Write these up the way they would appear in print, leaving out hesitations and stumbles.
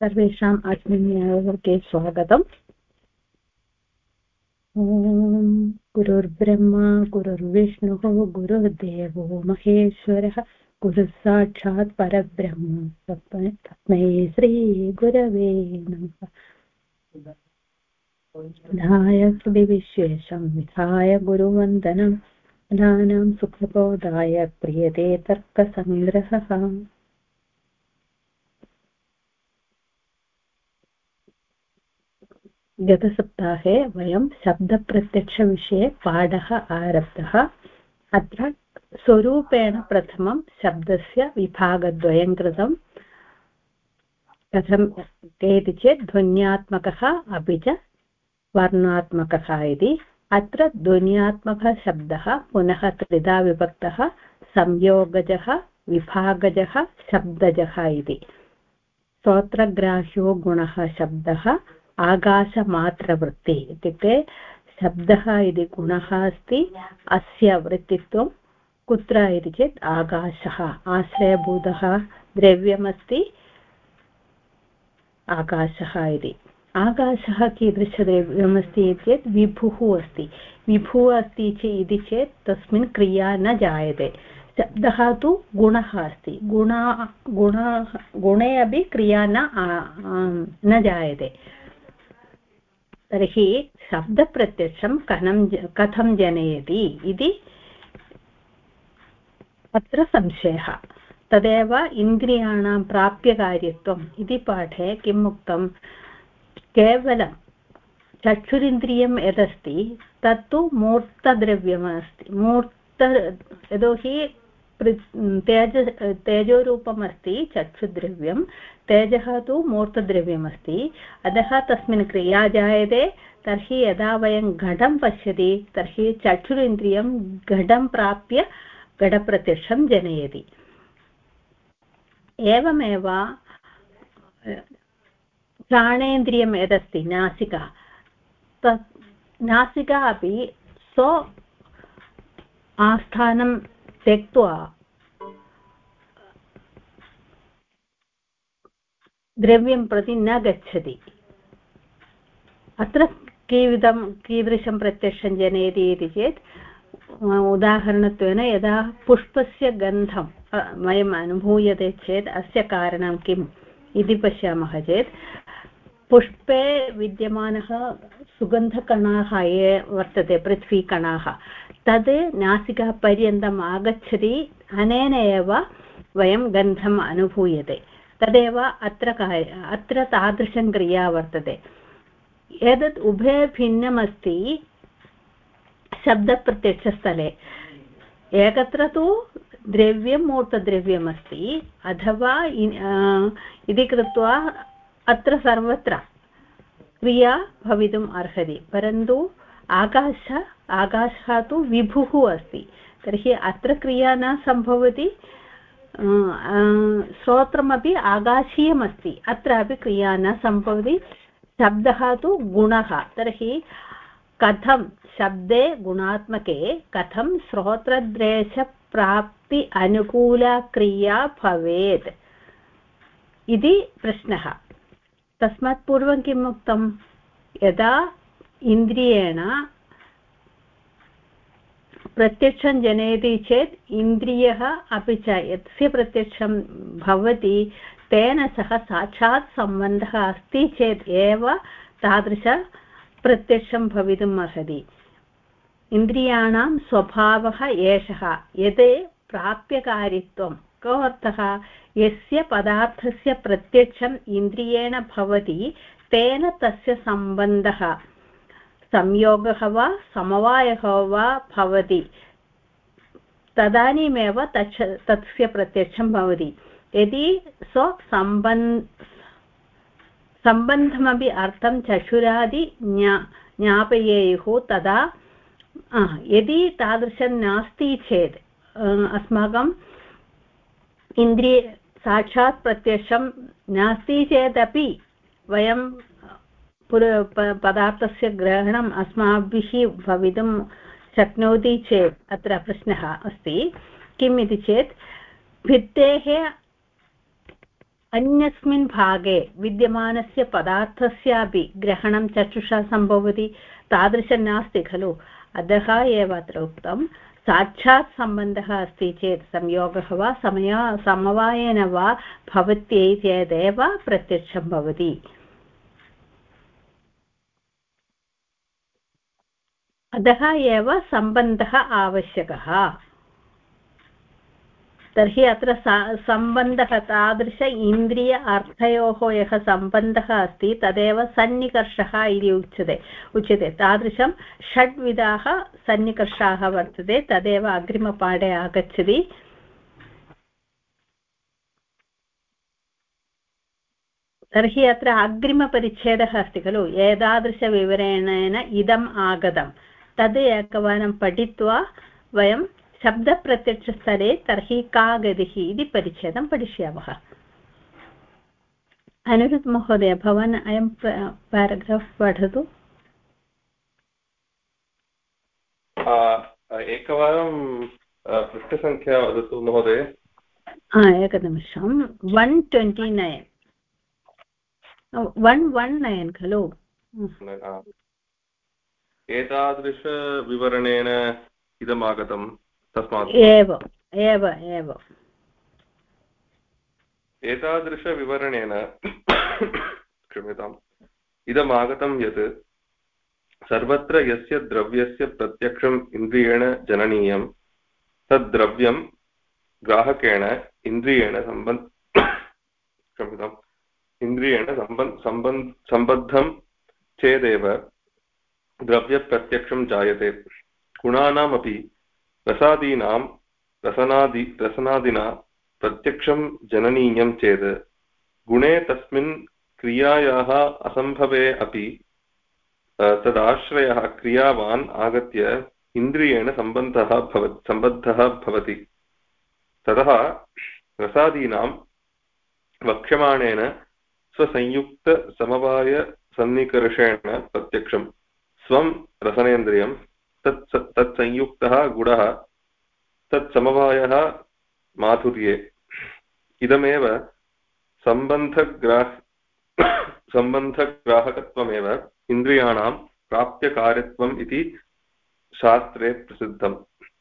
सर्वेषाम् अस्मिन् यावके स्वागतम्। ॐ गुरुर्ब्रह्मा गुरुर्विष्णुः गुरुर्देवो महेश्वरः गुरुः साक्षात् परब्रह्म तस्मै श्रीगुरवे नमः। विधाय विश्वेशं विधाय गुरुवन्दनं ज्ञानं सुखबोधाय क्रियते तर्कसङ्ग्रहः। गतसप्ताहे वयं शब्दप्रत्यक्षविषये पाठः आरब्धः। अत्र स्वरूपेण प्रथमं शब्दस्य विभागद्वयं कृतं। कथम् इति चेत् ध्वन्यात्मकः अपि च वर्णात्मकः इति। अत्र ध्वन्यात्मकः शब्दः पुनः त्रिधा विभक्तः: संयोगजः, विभागजः, शब्दजः इति। श्रोत्रग्राह्यो गुणः शब्दः आकाशमात्रवृत्ति इत्युक्ते शब्दः इति गुणः अस्ति, अस्य वृत्तित्वं कुत्र इति चेत् आकाशः। आश्रयभूतः द्रव्यमस्ति आकाशः इति। आकाशः कीदृशद्रव्यमस्ति चेत् विभुः अस्ति। विभुः अस्ति इति चेत् तस्मिन् क्रिया न जायते। शब्दः तु गुणः अस्ति, गुणे अपि क्रिया न जायते। तर्हि शब्दप्रत्यक्षं कथं जनयति इति अत्र संशयः। तदेव इन्द्रियाणां प्राप्यकार्यत्वम् इति पाठे किम् उक्तं? केवलं चक्षुरिन्द्रियं यदस्ति तत्तु मूर्तद्रव्यमस्ति। यतोहि तेजोरूपमस्ति चक्षुद्रव्यं, तेजः तु मूर्तद्रव्यमस्ति, अतः तस्मिन् क्रिया जायते। तर्हि यदा वयं घटं पश्यति तर्हि चक्षुरिन्द्रियं घटं प्राप्य घटप्रत्यक्षं जनयति। एवमेव घ्राणेन्द्रियं यदस्ति नासिका, तत् नासिका अपि स्व आस्थानं त्यक्त्वा द्रव्यं प्रति न गच्छति। अत्र कीदृशं प्रत्यक्षं जनयति इति चेत् उदाहरणत्वेन यदा पुष्पस्य गन्धं वयम् अनुभूयते चेत् अस्य कारणं किम् इति पश्यामः चेत् पुष्पे विद्यमानः सुगन्धकणाः ये वर्तते, पृथ्वीकणाः, तद् नासिकापर्यन्तम् आगच्छति। अनेन एव वयं गन्धम् अनुभूयते। तदेव अत्र तादृशं क्रिया वर्तते। एतत् उभय भिन्नमस्ति शब्दप्रत्यक्षस्थले। एकत्र तु द्रव्यं मूर्तद्रव्यमस्ति, अथवा इति कृत्वा अत्र सर्वत्र क्रिया भवितुम् अर्हति। परन्तु आकाशः तु विभुः अस्ति, तर्हि अत्र क्रिया न सम्भवति। श्रोत्रमपि आकाशीयमस्ति, अत्रापि क्रिया न सम्भवति। शब्दः तु गुणः, तर्हि कथं शब्दे गुणात्मके कथं श्रोत्रद्वेषप्राप्ति अनुकूला क्रिया भवेत् इति प्रश्नः। तस्मात् पूर्वं किम् उक्तं? यदा इन्द्रियेण प्रत्यक्षं जनयति चेत् इन्द्रियः अपि च यस्य प्रत्यक्षं भवति तेन सह साक्षात् सम्बन्धः अस्ति चेत् एव तादृश प्रत्यक्षं भवितुम् अर्हति। इन्द्रियाणां स्वभावः एषः, यत् प्राप्यकारित्वं कोऽर्थः? यस्य पदार्थस्य प्रत्यक्षम् इन्द्रियेण भवति तेन तस्य सम्बन्धः संयोगः वा समवायः वा भवति, तदानीमेव तस्य प्रत्यक्षं भवति। यदि सम्बन्धमपि अर्थं चक्षुरादि ज्ञापयेयुः, तदा यदि तादृशं नास्ति चेत् अस्माकम् इन्द्रिय साक्षात् प्रत्यक्षं नास्ति चेदपि वयं पदार्थस्य ग्रहणम् अस्माभिः भवितुं शक्नोति चेत् अत्र प्रश्नः अस्ति। किम् इति चेत् भित्तेः अन्यस्मिन् भागे विद्यमानस्य पदार्थस्यापि ग्रहणं चक्षुषा सम्भवति तादृशं नास्ति खलु। अतः एव अत्र उक्तं साक्षात् सम्बन्धः अस्ति चेत् संयोगः वा समवायेन वा भवति चेदेव प्रत्यक्षं भवति। अतः एव सम्बन्धः आवश्यकः। तर्हि अत्र सम्बन्धः तादृश इन्द्रिय अर्थयोः यः सम्बन्धः अस्ति तदेव सन्निकर्षः इति उच्यते। तादृशं षड्विधाः सन्निकर्षाः वर्तते, तदेव अग्रिमपाठे आगच्छति। तर्हि अत्र अग्रिमपरिच्छेदः अस्ति खलु, एतादृशविवरणेन इदम् आगतं तद् एकवारं पठित्वा वयं शब्दप्रत्यक्षस्थले तर्हि का गतिः इति परिच्छेदं पठिष्यामः। अनिरुद्ध महोदय, भवान् अयं पेराग्राफ् पठतु। एकवारं पृष्ठसङ्ख्या वदतु महोदय। एकनिमिषं। 129 119 खलु। एतादृशविवरणेन इदमागतं तस्मात् एव एव एव एतादृशविवरणेन क्षम्यताम् इदमागतं यत् सर्वत्र यस्य द्रव्यस्य प्रत्यक्षम् इन्द्रियेण जननीयं तद्द्रव्यं ग्राहकेण इन्द्रियेण सम्बद्धं चेदेव द्रव्यप्रत्यक्षं जायते। गुणानामपि रसनादिना प्रत्यक्षं जननीयं चेत् गुणे तस्मिन् क्रियायाः असम्भवे अपि तदाश्रयः क्रियावान् आगत्य इन्द्रियेण सम्बद्धः भवति। ततः रसादीनां वक्ष्यमाणेन स्वसंयुक्तसमवायसन्निकर्षेण प्रत्यक्षं स्वं रसनेन्द्रियं तत्संयुक्तः गुणः तत्समवायः माधुर्ये। इदमेव सम्बन्धग्राहकत्वमेव इन्द्रियाणां प्राप्यकार्यत्वम् इति शास्त्रे प्रसिद्धम्।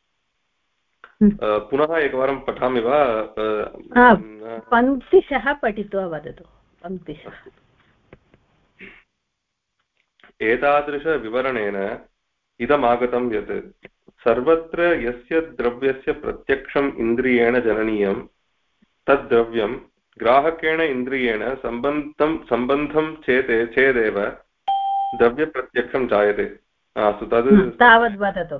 पुनः एकवारं पठामि वा? पङ्क्तिशः पठित्वा वदतु। पङ्क्तिशः। एतादृशविवरणेन इदमागतं यत् सर्वत्र यस्य द्रव्यस्य प्रत्यक्षम् इन्द्रियेण जननीयं तद्द्रव्यं ग्राहकेण इन्द्रियेण सम्बन्धं चेदेव द्रव्यप्रत्यक्षं जायते। तावद् वदतु।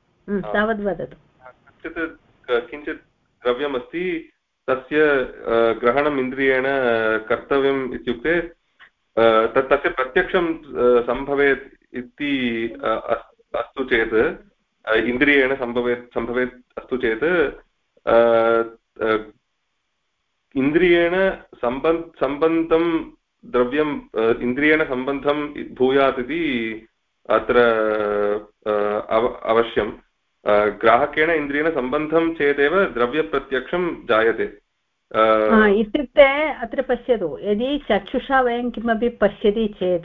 किञ्चित् द्रव्यमस्ति, तस्य ग्रहणम् इन्द्रियेण कर्तव्यम् इत्युक्ते तस्य प्रत्यक्षं सम्भवेत् इति अस्तु चेत्, इन्द्रियेण सम्भवेत् अस्तु चेत् इन्द्रियेण सम्बन्धं द्रव्यम् इन्द्रियेण सम्बन्धं भूयात् इति अत्र अवश्यं। ग्राहकेण इन्द्रियेण सम्बन्धं चेदेव द्रव्यप्रत्यक्षं जायते। इत्युक्ते अत्र पश्यतु, यदि चक्षुषा वयं किमपि पश्यति चेत्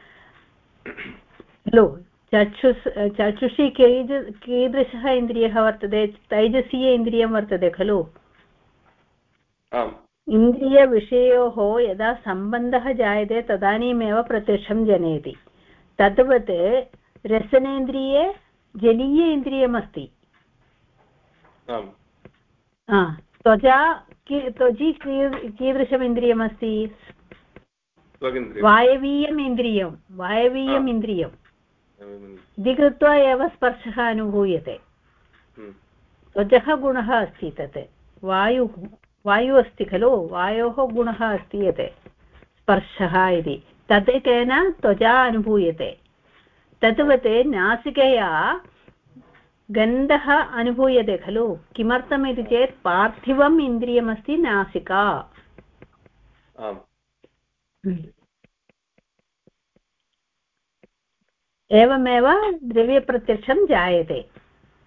खलु, चक्षुषी कीदृशः इन्द्रियः वर्तते? तैजसीय इन्द्रियं वर्तते खलु। इन्द्रियविषयोः यदा सम्बन्धः जायते तदानीमेव प्रत्यक्षं जनयति। तद्वत् रसनेन्द्रिये जलीय इन्द्रियमस्ति। त्वजी कीदृशम् इन्द्रियमस्ति? वायवीयम् इन्द्रियम् इति कृत्वा एव स्पर्शः अनुभूयते। त्वचः गुणः अस्ति, तत् वायुः अस्ति खलु, वायोः गुणः अस्ति यत् स्पर्शः इति, तत् तेन त्वचा अनुभूयते। तद्वत् नासिकया गन्धः अनुभूयते खलु। किमर्थमिति चेत् पार्थिवम् इन्द्रियमस्ति नासिका। एवमेव द्रव्यप्रत्यक्षं जायते।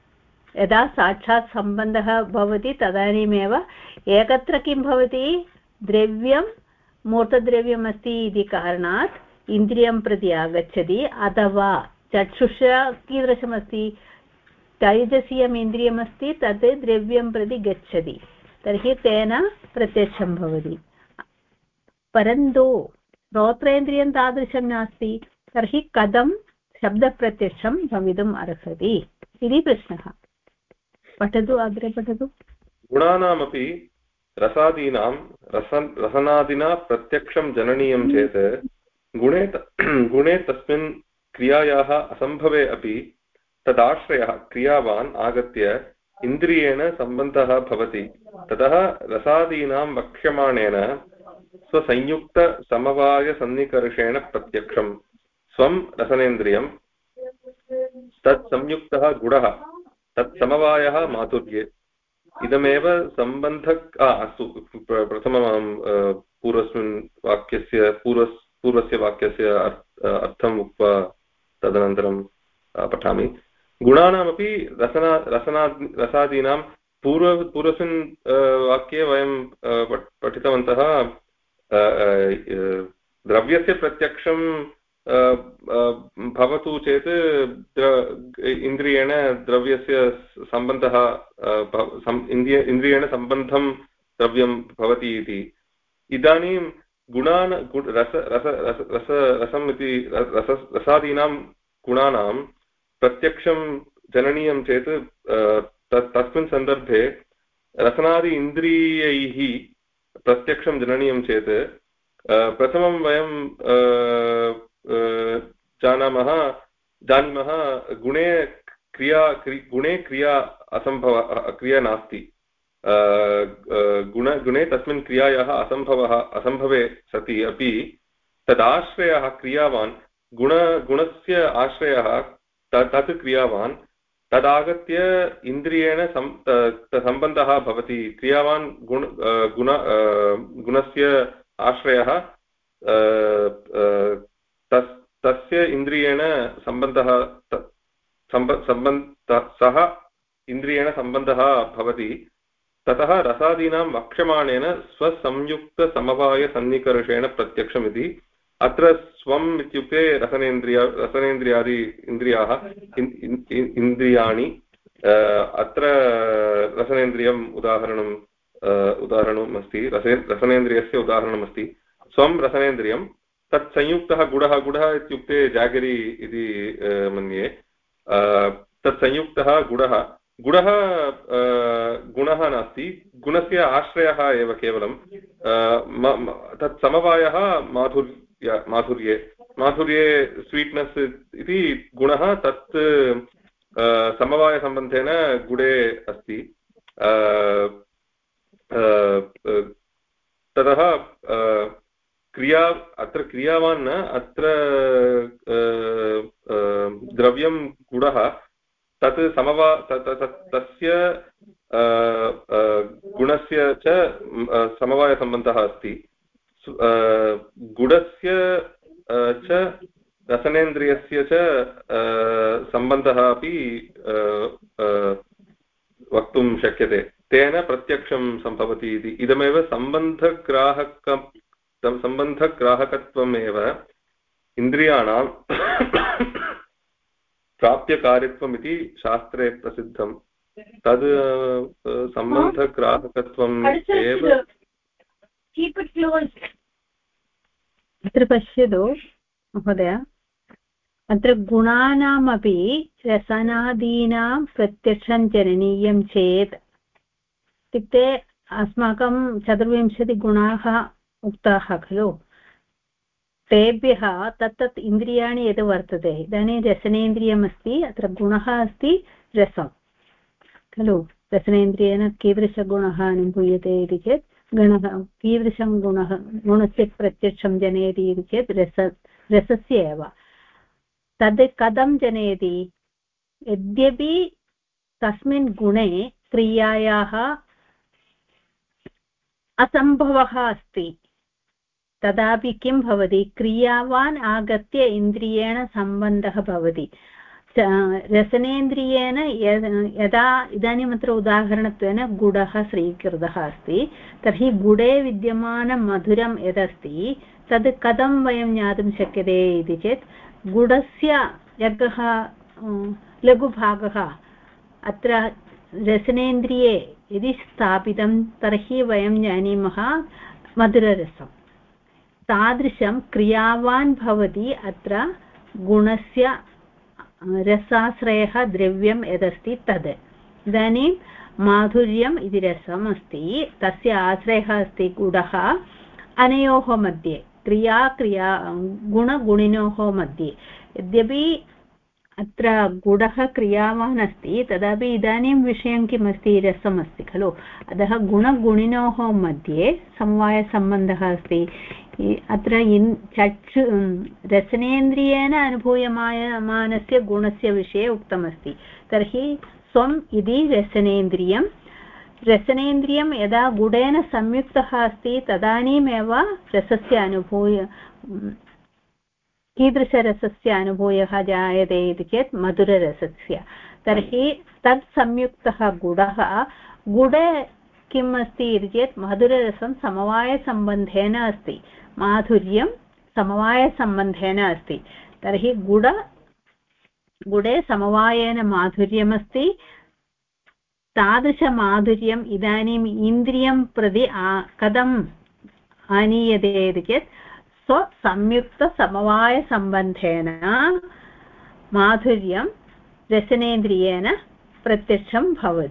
यदा साक्षात् सम्बन्धः भवति तदानीमेव एकत्र किं भवति? द्रव्यं मूर्तद्रव्यमस्ति इति कारणात् इन्द्रियं प्रति आगच्छति अथवा चक्षुषा कीदृशमस्ति तैजसीयम् इन्द्रियमस्ति तत् द्रव्यं प्रति गच्छति तर्हि तेन प्रत्यक्षं भवति परन्तु श्रोत्रेन्द्रियं तादृशं नास्ति तर्हि कथं शब्दप्रत्यक्षं भवितुम् अर्हति इति प्रश्नः पठतु अग्रे पठतु गुणानामपि रसादीनां रसनादिना प्रत्यक्षं जननीयं चेत् गुणे तस्मिन् क्रियायाः असम्भवे अपि तदाश्रयः क्रियावान् आगत्य इन्द्रियेण सम्बन्धः भवति ततः रसादीनां वक्ष्यमाणेन स्वसंयुक्तसमवायसन्निकर्षेण प्रत्यक्षं स्वं रसनेन्द्रियं तत्संयुक्तः गुणः तत्समवायः माधुर्ये इदमेव सम्बन्धक अस्तु प्रथमं पूर्वस्मिन् वाक्यस्य पूर्वस्य वाक्यस्य अर्थम् उक्त्वा तदनन्तरं पठामि गुणानामपि रसादीनां पूर्वस्मिन् वाक्ये वयं पठितवन्तः द्रव्यस्य प्रत्यक्षं भवतु चेत् इन्द्रियेण द्रव्यस्य सम्बन्धः इन्द्रियेण सम्बन्धं द्रव्यं भवति इति इदानीं गुणान् रसम् इति रसादीनां गुणानां प्रत्यक्षं जननीयं चेत् तस्मिन् सन्दर्भे रसनादि इन्द्रियैः प्रत्यक्षं जननीयं चेत् प्रथमं वयं जानीमः गुणे क्रिया असम्भवः क्रिया नास्ति गुणे तस्मिन् क्रियायाः असम्भवे सति अपि तदाश्रयः क्रियावान् गुणस्य आश्रयः तत् क्रियावान् तदागत्य इन्द्रियेण सम्बन्धः भवति क्रियावान् गुणस्य आश्रयः तस्य इन्द्रियेण सम्बन्धः सः इन्द्रियेण सम्बन्धः भवति ततः रसादीनां वक्ष्यमाणेन स्वसंयुक्तसमवायसन्निकर्षेण प्रत्यक्षमिति अत्र स्वम् इत्युक्ते रसनेन्द्रियादि इन्द्रियाः इन्द्रियाणि अत्र रसनेन्द्रियम् उदाहरणम् अस्ति रसनेन्द्रियस्य उदाहरणमस्ति स्वं रसनेन्द्रियं तत् संयुक्तः गुणः इत्युक्ते जागरी इति मन्ये तत् संयुक्तः गुणः नास्ति गुणस्य आश्रयः एव केवलं तत् समवायः माधुर्ये स्वीट्नेस् इति गुणः तत् समवायसम्बन्धेन गुणे अस्ति ततः अत्र क्रियावान् न अत्र द्रव्यं गुणः तत् तस्य गुणस्य च समवायसम्बन्धः अस्ति गुणस्य च रसनेन्द्रियस्य च सम्बन्धः अपि वक्तुं शक्यते तेन प्रत्यक्षं सम्भवति इति इदमेव सम्बन्धग्राहकत्वमेव इन्द्रियाणां प्राप्यकार्यत्वम् इति शास्त्रे प्रसिद्धं तद् सम्बन्धग्राहकत्वम् एव अत्र पश्यतु महोदय अत्र गुणानामपि रसनादीनां प्रत्यक्षं जननीयं चेत् इत्युक्ते अस्माकं 24 गुणाः उक्ताः खलु तेभ्यः तत्तत् इन्द्रियाणि यद् वर्तते इदानीं रसनेन्द्रियमस्ति अत्र गुणः अस्ति रसं खलु रसनेन्द्रियेण कीदृशगुणः अनुभूयते इति चेत् कीदृशं गुणस्य प्रत्यक्षं जनयति इति चेत् रसस्य एव तद् कथं जनयति यद्यपि तस्मिन् गुणे क्रियायाः असम्भवः अस्ति तदापि किं भवति क्रियावान् आगत्य इन्द्रियेण सम्बन्धः भवति रसनेन्द्रियेण यदा इदानीम् अत्र उदाहरणत्वेन गुडः स्वीकृतः अस्ति तर्हि गुडे विद्यमानं मधुरं यदस्ति तद् कथं वयं ज्ञातुं शक्यते इति चेत् गुडस्य एकः लघुभागः अत्र रसनेन्द्रिये यदि स्थापितं तर्हि वयं जानीमः मधुररसं तादृशं क्रियावान् भवति अत्र गुणस्य रसाश्रयः द्रव्यं यदस्ति तद् इदानीं माधुर्यम् इति रसम् अस्ति तस्य आश्रयः अस्ति गुडः अनयोः मध्ये क्रिया गुणगुणिनोः मध्ये यद्यपि अत्र गुडः क्रियावान् अस्ति तदापि इदानीं विषयं किमस्ति रसमस्ति खलु अतः गुणगुणिनोः मध्ये समवायसम्बन्धः अस्ति अत्र रसनेन्द्रियेण अनुभूयमानस्य गुणस्य विषये उक्तमस्ति तर्हि स्वम् इति रसनेन्द्रियं यदा गुडेन संयुक्तः अस्ति तदानीमेव रसस्य कीदृशरसस्य अनुभूयः जायते इति चेत् मधुररसस्य तर्हि तत् संयुक्तः गुडे किम् अस्ति इति चेत् मधुररसं समवायसम्बन्धेन अस्ति माधुर्यं समवायसम्बन्धेन अस्ति तर्हि गुडे समवायेन माधुर्यमस्ति तादृशमाधुर्यम् इदानीम् इन्द्रियं प्रति कथम् आनीयते इति चेत् स्वसंयुक्तसमवायसम्बन्धेन माधुर्यं रसनेन्द्रियेण प्रत्यक्षं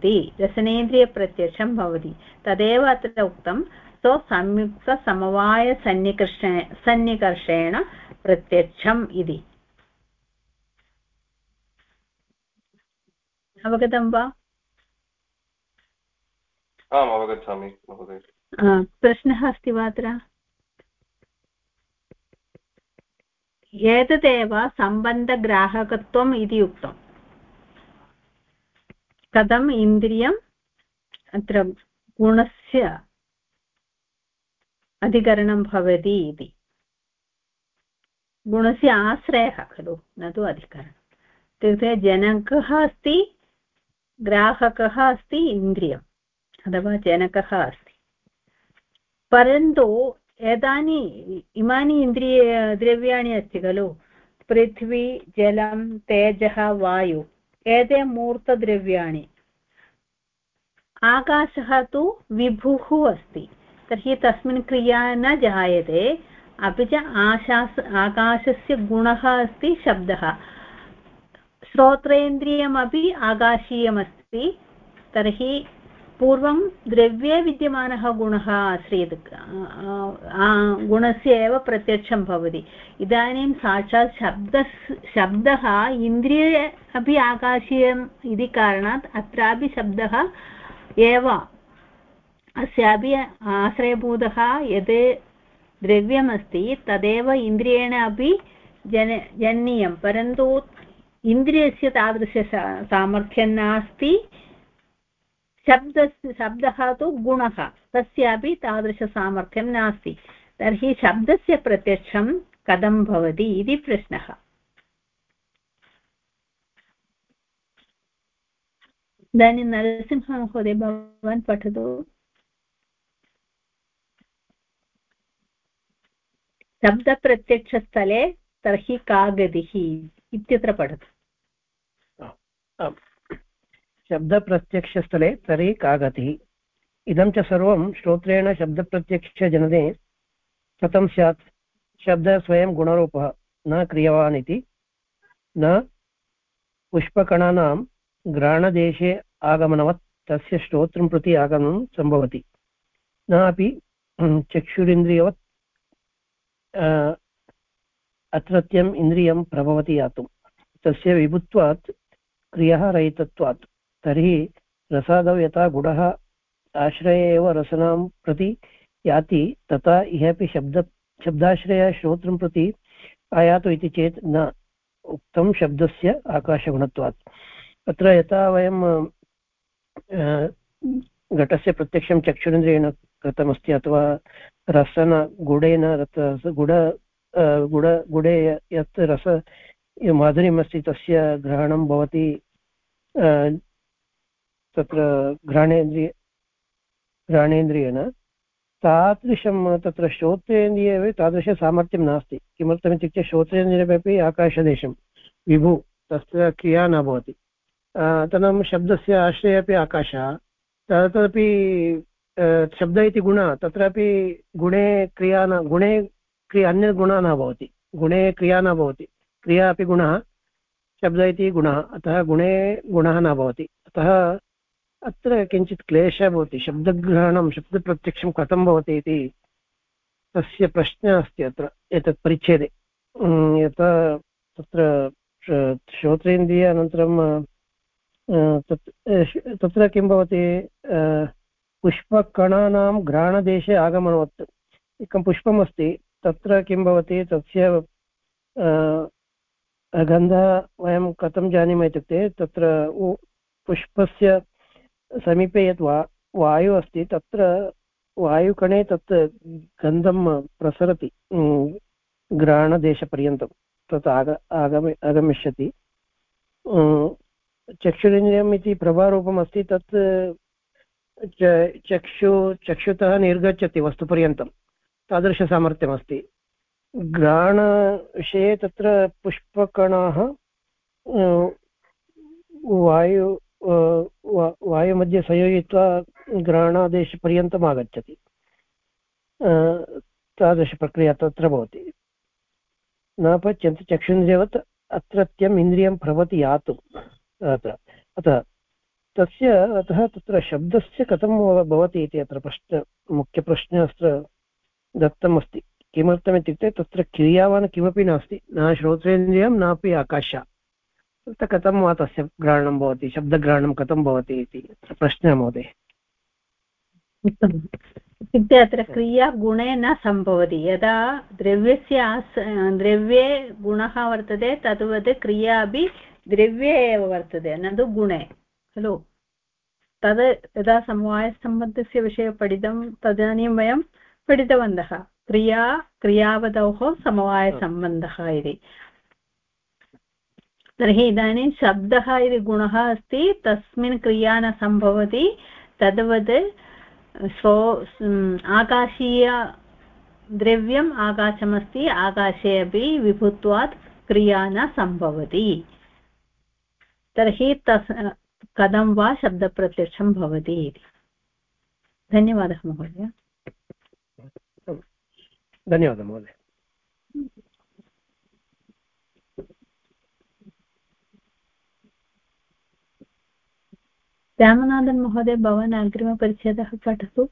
भवति तदेव अत्र उक्तं स्वसंयुक्तसमवायसन्निकर्षेण प्रत्यक्षम् इति अवगतं वा? आम् अवगच्छामि महोदय। प्रश्नः अस्ति वा अत्र? एतदेव सम्बन्धग्राहकत्वम् इति उक्तम् कथम् इन्द्रियम् अत्र गुणस्य अधिकरणं भवति इति गुणस्य आश्रयः खलु न तु अधिकरणम् इत्युक्ते जनकः अस्ति ग्राहकः अस्ति इन्द्रियम् अथवा जनकः अस्ति परन्तु इमानि द्रव्याणि अस्ति खलु पृथ्वी जलं तेजः वायु एते मूर्तद्रव्याणि आकाशः तु विभुः अस्ति तर्हि तस्मिन् क्रिया न जायते अपि च आकाशस्य गुणः अस्ति शब्दः श्रोत्रेन्द्रियमपि आकाशीयमस्ति तर्हि पूर्वं द्रव्ये विद्यमानः गुणः आश्रयते गुणस्य एव प्रत्यक्षं भवति इदानीं साक्षात् शब्दः इन्द्रिये अपि आकाशीयम् इति कारणात् अत्रापि शब्दः एव अस्यापि आश्रयभूतः यत् द्रव्यमस्ति तदेव इन्द्रियेण अपि जनीयं परन्तु इन्द्रियस्य तादृश सामर्थ्यं नास्ति शब्दः तु गुणः तस्यापि तादृशसामर्थ्यं नास्ति तर्हि शब्दस्य प्रत्यक्षं कथं भवति इति प्रश्नः इदानीं नरसिंहमहोदय भवान् पठतु शब्दप्रत्यक्षस्थले तर्हि का गतिः इत्यत्र पठतु शब्दप्रत्यक्षस्थले तर्हि का गतिः इदं च सर्वं श्रोत्रेण शब्दप्रत्यक्षजनने कथं स्यात् शब्दः स्वयं गुणरूपः न क्रियवान् इति न पुष्पकणानां घ्राणदेशे आगमनवत् तस्य श्रोत्रं प्रति आगमनं सम्भवति न अपि चक्षुरिन्द्रियवत् अत्रत्यम् इन्द्रियं प्रभवति यातुं तस्य विभुत्वात् क्रियः रहितत्वात् तर्हि रसादौ यथा गुडः आश्रये एव रसनां प्रति याति तथा इहपि शब्दाश्रय श्रोत्रं प्रति आयातु इति चेत् न उक्तं शब्दस्य आकाशगुणत्वात् अत्र यथा वयं घटस्य प्रत्यक्षं चक्षुरिन्द्रियेण कृतमस्ति अथवा रसन गुडेन गुडे यत् रस माधुर्यमस्ति तस्य ग्रहणं भवति तत्र घ्राणेन्द्रियेण तादृशं तत्र श्रोत्रेन्द्रिये तादृशसामर्थ्यं नास्ति। किमर्थमित्युक्ते श्रोत्रेन्द्रियमपि आकाशदेशं विभु तस्य क्रिया न भवति। तदनन्तरं शब्दस्य आश्रये अपि आकाशः तदपि शब्द इति गुणः तत्रापि गुणे क्रिया न अन्यत् गुणः न भवति। गुणे क्रिया न भवति, क्रिया अपि गुणः, शब्द इति गुणः, अतः गुणे गुणः न भवति। अतः अत्र किञ्चित् क्लेशः भवति। शब्दग्रहणं शब्दप्रत्यक्षं कथं भवति इति तस्य प्रश्नः अस्ति अत्र एतत् परिच्छेदे। यथा तत्र श्रोत्रेन्द्रिय अनन्तरं तत्र किं भवति, पुष्पकणानां घ्राणदेशे आगमनवत् एकं पुष्पमस्ति, तत्र किं भवति, तस्य गन्धः वयं कथं जानीमः इत्युक्ते तत्र पुष्पस्य समीपे यत् वायुः अस्ति तत्र वायुकणे तत् गन्धं प्रसरति घ्राणदेशपर्यन्तं तत् आगमिष्यति। चक्षुरिन्द्रियम् इति प्रभारूपम् अस्ति, तत् चक्षुतः निर्गच्छति वस्तुपर्यन्तं, तादृशसामर्थ्यमस्ति। घ्राणविषये तत्र पुष्पकणाः वायुमध्ये संयोजयित्वा घ्राणादेशपर्यन्तम् आगच्छति, तादृशप्रक्रिया तत्र भवति। न पच्यन्ते चक्षुन्द्रियवत् अत्रत्यम् इन्द्रियं भवति यातुम् अतः तत्र शब्दस्य कथं भवति इति अत्र मुख्यप्रश्नः अत्र दत्तमस्ति। किमर्थमित्युक्ते तत्र क्रियावान् किमपि नास्ति, न श्रोत्रेन्द्रियं नापि आकाशः, तत्र कथं वा तस्य ग्रहणं भवति, शब्दग्रहणं कथं भवति इति अत्र प्रश्नः महोदय। उत्तमम्। इत्युक्ते अत्र क्रिया गुणे न सम्भवति। यदा द्रव्ये गुणः वर्तते तद्वत् क्रिया अपि द्रव्ये एव वर्तते, न तु गुणे, खलु। तद् यदा समवायसम्बन्धस्य विषये पठितं तदानीं वयं पठितवन्तः क्रियावतोः समवायसम्बन्धः इति। तर्हि इदानीं शब्दः इति गुणः अस्ति, तस्मिन् क्रिया न सम्भवति। तद्वत् आकाशीय द्रव्यम् आकाशमस्ति, आकाशे अपि विभुत्वात् क्रिया न सम्भवति। तर्हि कथं वा शब्दप्रत्यक्षं भवति इति। धन्यवादः महोदय। धन्यवादः महोदय। रामनाथन् महोदय, भवान् अग्रिमपरिच्छेदः पठतु।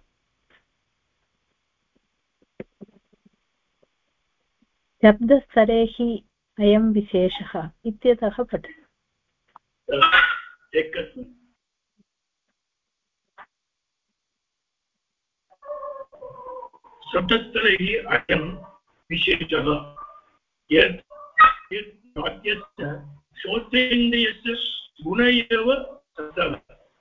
शब्दस्तरे हि अयं विशेषः इत्यतः पठतु। शब्दस्तरे अयं विशेषः यत् वाक्यस्य श्रोत्रेन्द्रियस्य गुण एव शब्दः,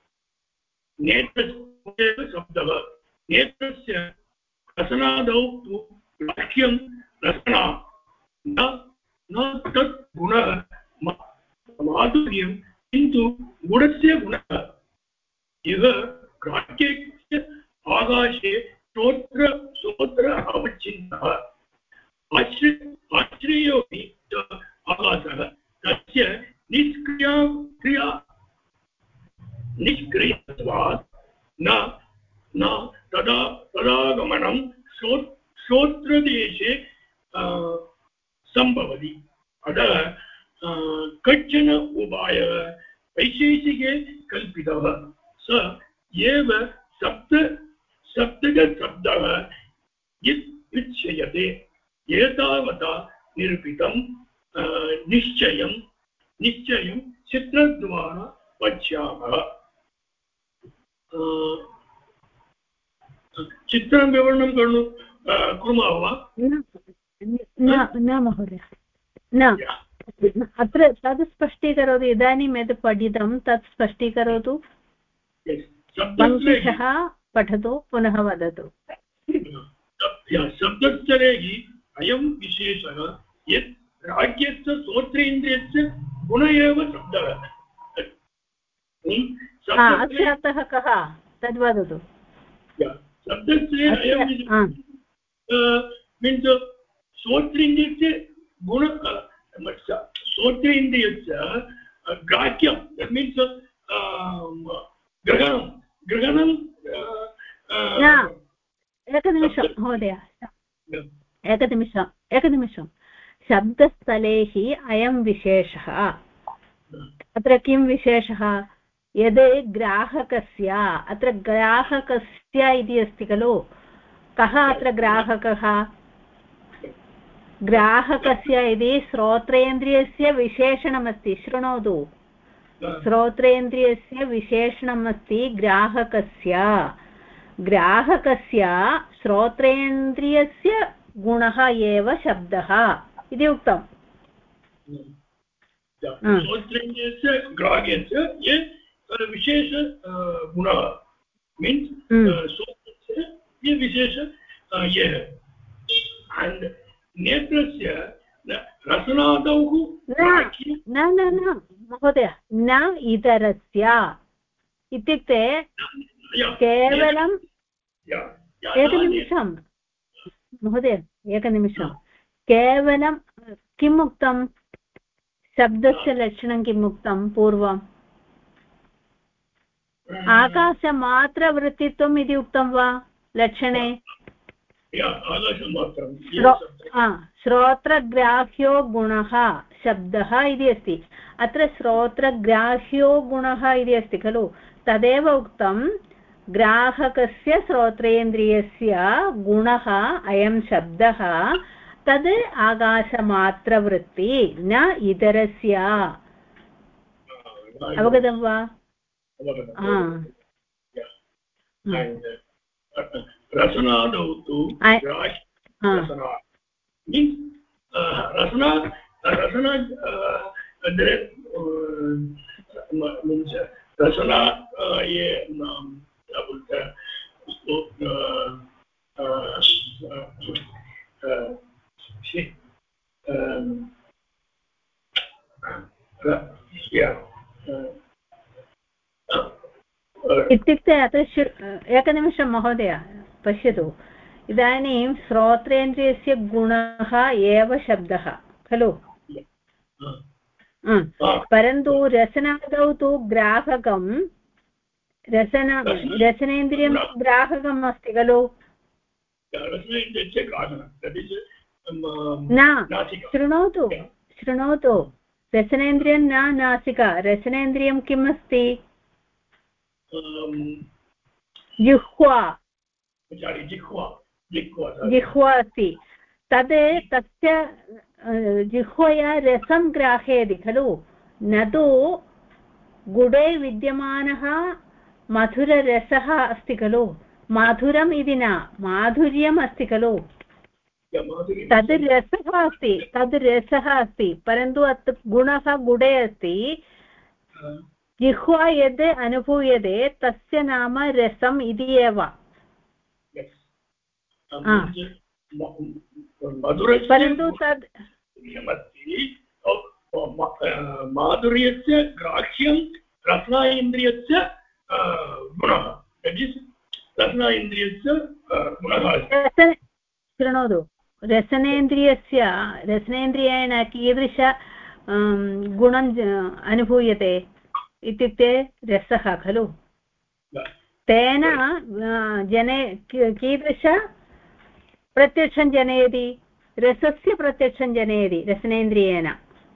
नेत्रस्य शब्दः। नेत्रस्य रसनादौ तु वाक्यं रसना न तत् गुणः माधुर्यं, किन्तु गुणस्य गुणः। इह ग्राह्यस्य आकाशे श्रोत्र अवच्छिन्नः, आश्रयोऽपि आकाशः तस्य निष्क्रियत्वात् न तदागमनं श्रोत्रदेशे सम्भवति। अतः कश्चन उपायः वैशेषिके कल्पितः, स एव शब्दः युच्यते। एतावता निरूपितं निश्चयं चित्रद्वारा पश्यामः। चित्रं विवरणं कुर्मः वा? न महोदय, न। अत्र तद् स्पष्टीकरोतु। इदानीं यद् पठितं तत् स्पष्टीकरोतु। पङ्क्तिशः पठतु, पुनः वदतु। शब्दस्तरे हि अयं विशेषः यत् ग्राह्यस्य श्रोत्रेन्द्रियस्य गुण एव शब्दः अस्य अर्थः कः तद्वदतु शब्दस्य मीन्स् श्रोत्रेन्द्रियस्य गुण श्रोत्रेन्द्रियस्य ग्राह्यं मीन्स् ग्रहणं एकनिमिषं महोदय एकनिमिषं शब्दस्थले हि अयं विशेषः अत्र किं विशेषः यद् ग्राहकस्य अत्र ग्राहकस्य इति अस्ति खलु कः अत्र ग्राहकः ग्राहकस्य इति श्रोत्रेन्द्रियस्य विशेषणमस्ति शृणोतु श्रोत्रेन्द्रियस्य विशेषणमस्ति ग्राहकस्य श्रोत्रेन्द्रियस्य गुणः एव शब्दः इति उक्तम् श्रोत्रेन्द्रियस्य ग्राह्यस्य ये विशेष गुणः मीन्स् श्रोत्रस्य ये विशेष ये and नेत्रस्य रसनादौ न महोदय न इतरस्य इत्युक्ते केवलं एकनिमिषं महोदय एकनिमिषं केवलं किम् उक्तं शब्दस्य लक्षणं किम् उक्तं पूर्वम् आकाशमात्रवृत्तित्वम् इति उक्तं वा लक्षणे श्रोत्रग्राह्यो गुणः शब्दः इति अस्ति अत्र श्रोत्रग्राह्यो गुणः इति अस्ति खलु तदेव उक्तं ग्राहकस्य श्रोत्रेन्द्रियस्य गुणः अयं शब्दः तद् आकाशमात्रवृत्ति न इतरस्य अवगतं वा रसनादौ तु रसना ये इत्युक्ते अत्र एकनिमिषं महोदय पश्यतु इदानीं श्रोत्रेन्द्रियस्य गुणः एव शब्दः खलु परन्तु रसनादौ तु ग्राहकं रसनेन्द्रियं ग्राहकम् अस्ति खलु न शृणोतु रसनेन्द्रियं न नासिका रसनेन्द्रियं किम् अस्ति जिह्वा अस्ति तस्य जिह्वया रसं ग्राह्यति खलु न तु गुडे विद्यमानः मधुररसः अस्ति खलु माधुरम् इति न माधुर्यम् अस्ति खलु तद् रसः अस्ति परन्तु अत्र गुणः गुडे अस्ति जिह्वा यद् अनुभूयते तस्य नाम रसम् इति एव परन्तु तद् माधुर्यस्य ग्राह्यं रसना इन्द्रियस्य गुणः रसनेन्द्रियस्य गुणः शृणोतु रसनेन्द्रियेण कीदृश गुणम् अनुभूयते इत्युक्ते रसः खलु तेन जने कीदृश प्रत्यक्षं जनयति रसस्य प्रत्यक्षं जनयति रसनेन्द्रियेण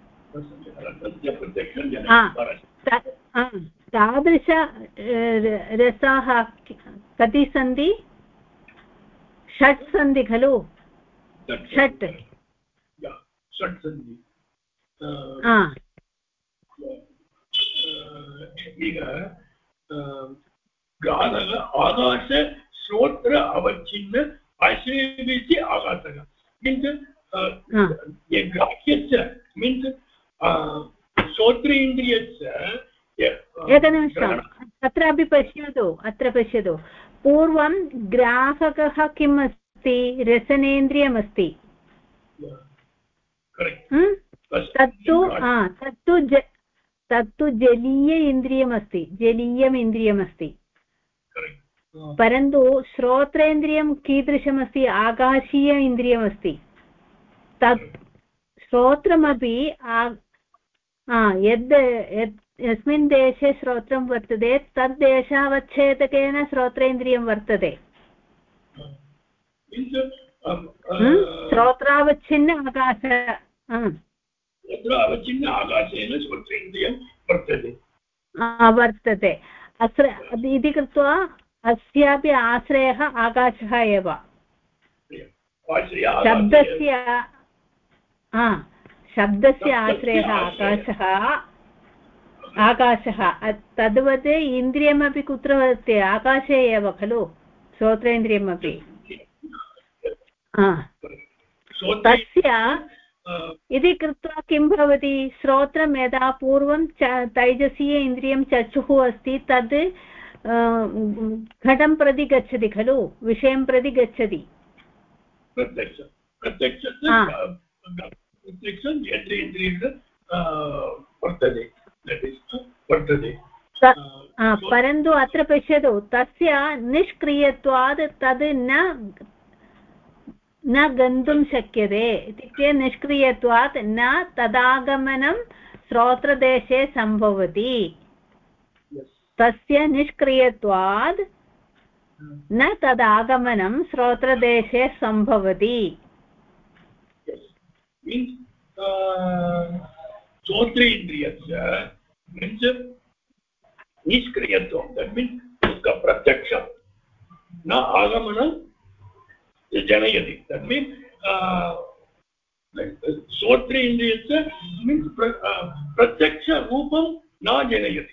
तादृश रसाः कति सन्ति षट् सन्ति खलु षट् सन्ति ಈಗ गानः आकाश श्रोत्र अवच्छिन्न आश्रयविधि आकाशः मीन्स् ग्राह्यस्य मीन्स् श्रोत्रेन्द्रियस्य एकनिमिषम् अत्रापि पश्यतु पूर्वं ग्राहकः किम् अस्ति रसनेन्द्रियमस्ति तत्तु जलीय इन्द्रियमस्ति, जलीयम् इन्द्रियमस्ति। परन्तु श्रोत्रेन्द्रियं कीदृशमस्ति? आकाशीय इन्द्रियमस्ति। तत् श्रोत्रमपि यद् यस्मिन् देशे श्रोत्रं वर्तते तद् देशावच्छेदकेन श्रोत्रेन्द्रियं वर्तते। श्रोत्रावच्छिन्न आकाशेन श्रोत्रेन्द्रियं वर्तते। अत्र इति कृत्वा अस्यापि आश्रयः आकाशः एव। शब्दस्य आश्रयः आकाशः। तद्वत् इन्द्रियमपि कुत्र वर्तते? आकाशे एव खलु, श्रोत्रेन्द्रियमपि। तस्य इति कृत्वा किं भवति? श्रोत्रं यदा पूर्वं तैजसीय इन्द्रियं चक्षुः अस्ति, तद् घटं प्रति गच्छति खलु, विषयं प्रति गच्छति। परन्तु अत्र पश्यतु, तस्य निष्क्रियत्वात् तद् न गन्तुं शक्यते। इत्युक्ते निष्क्रियत्वात् न तदागमनं श्रोत्रदेशे सम्भवति। तस्य निष्क्रियत्वात् न तदागमनं श्रोत्रदेशे सम्भवति। श्रोत्रेन्द्रियस्य निष्क्रियत्वं, that means प्रत्यक्षं न आगमनं जनयति। that means श्रोत्रेन्द्रियस्य means प्रत्यक्षरूपं न जनयति।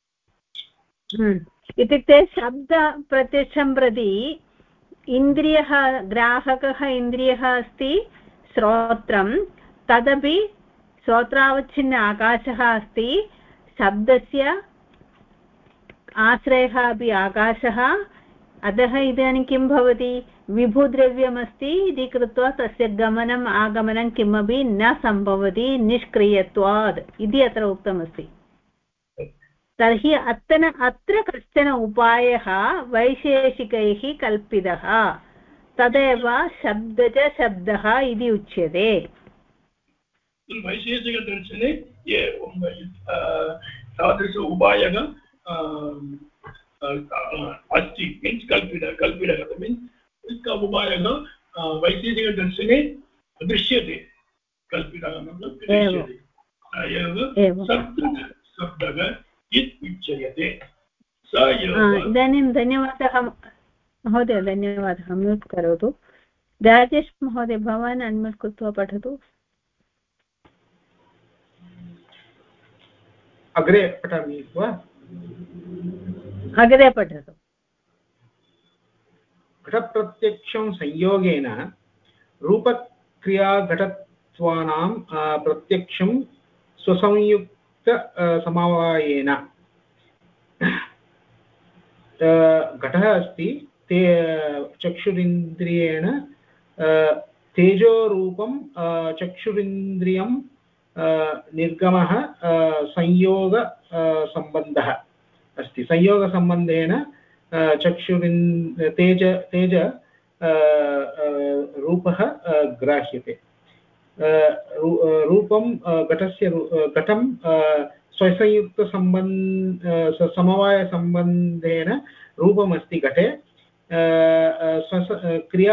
इत्युक्ते शब्दप्रत्यक्षं प्रति इन्द्रियः, ग्राहकः इन्द्रियः अस्ति श्रोत्रं, तदपि श्रोत्रावच्छिन्न आकाशः अस्ति। शब्दस्य आश्रयः अपि आकाशः। अतः इदानीं किं भवति? विभुद्रव्यमस्ति इति कृत्वा तस्य गमनम् आगमनं किमपि न सम्भवति निष्क्रियत्वात् इति अत्र उक्तमस्ति। तर्हि अत्र कश्चन उपायः वैशेषिकैः कल्पितः, तदेव शब्दः इति उच्यते। वैशेषिकदर्शने तादृश उपायः अस्ति, मीन्स् कल्पितः मीन्स् उपायः वैशेषिकदर्शने दृश्यते। कल्पितः एव शब्दः उच्यते। इदानीं धन्यवादः महोदय, धन्यवादः। म्यूट् करोतु। राजेश महोदय, भवान् अन्म्यूट् कृत्वा पठतु। अग्रे पठामि वा? अग्रे पठतु। घटप्रत्यक्षं संयोगेन रूपक्रियाघटत्वानां प्रत्यक्षं स्वसंयुक्त समवायेन। घटः अस्ति, ते चक्षुरिन्द्रियेण तेजोरूपं चक्षुरिन्द्रियं निर्गमः संयोग सम्बन्धः अस्ति। संयोगसम्बन्धेन तेज रूपः ग्राह्यते। रूपं घटं समवायसम्बन्धेन रूपमस्ति घटे। क्रिया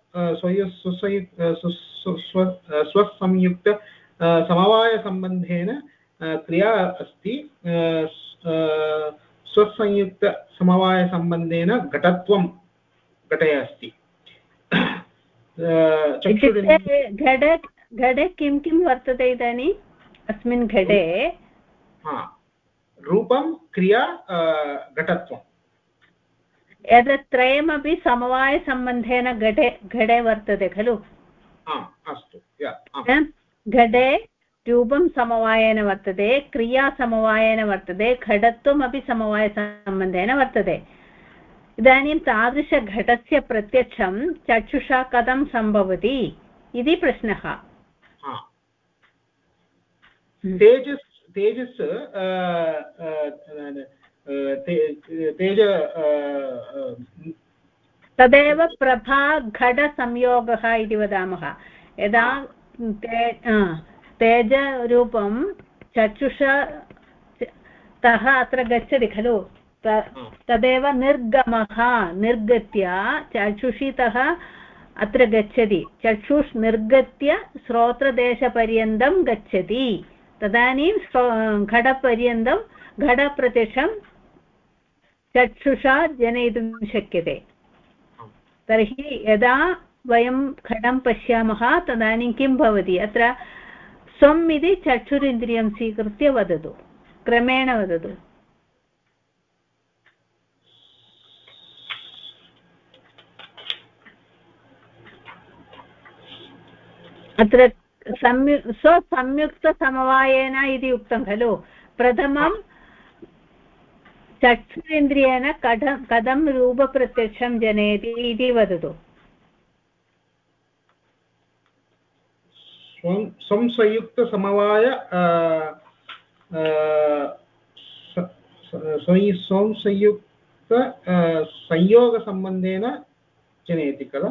स्वसंयुक्त समवायसम्बन्धेन क्रिया अस्ति। स्वसंयुक्तसमवायसम्बन्धेन घटत्वं घटे अस्ति। घटे किं किं वर्तते इदानीम् अस्मिन् घटे? रूपं, क्रिया, घटत्वं, एतत् त्रयमपि समवायसम्बन्धेन घटे वर्तते खलु? अस्तु। घटे रूपं समवायेन वर्तते, क्रिया समवायेन वर्तते, घटत्वमपि समवायसम्बन्धेन वर्तते। इदानीं तादृशघटस्य प्रत्यक्षं चक्षुषा कथं सम्भवति इति प्रश्नः। तेजस् तेज तदेव प्रभा घटसंयोगः इति वदामः यदा तेजरूपं चक्षुषतः अत्र गच्छति खलु तदेव निर्गमः निर्गत्य चक्षुषितः अत्र गच्छति चक्षुष निर्गत्य श्रोत्रदेशपर्यन्तं गच्छति तदानीं घटपर्यन्तं घटप्रत्यक्षं चक्षुषा जनयितुं शक्यते तर्हि यदा वयं घटं पश्यामः तदानीं किं भवति अत्र स्वम् इति चक्षुरिन्द्रियं स्वीकृत्य वदतु क्रमेण वदतु अत्र स्वसंयुक्तसमवायेन इति उक्तं खलु प्रथमं चक्षुरिन्द्रियेण कथं रूपप्रत्यक्षं जनयति इति वदतु संयुक्तसमवाय संयुक्त संयोगसम्बन्धेन जनयति खलु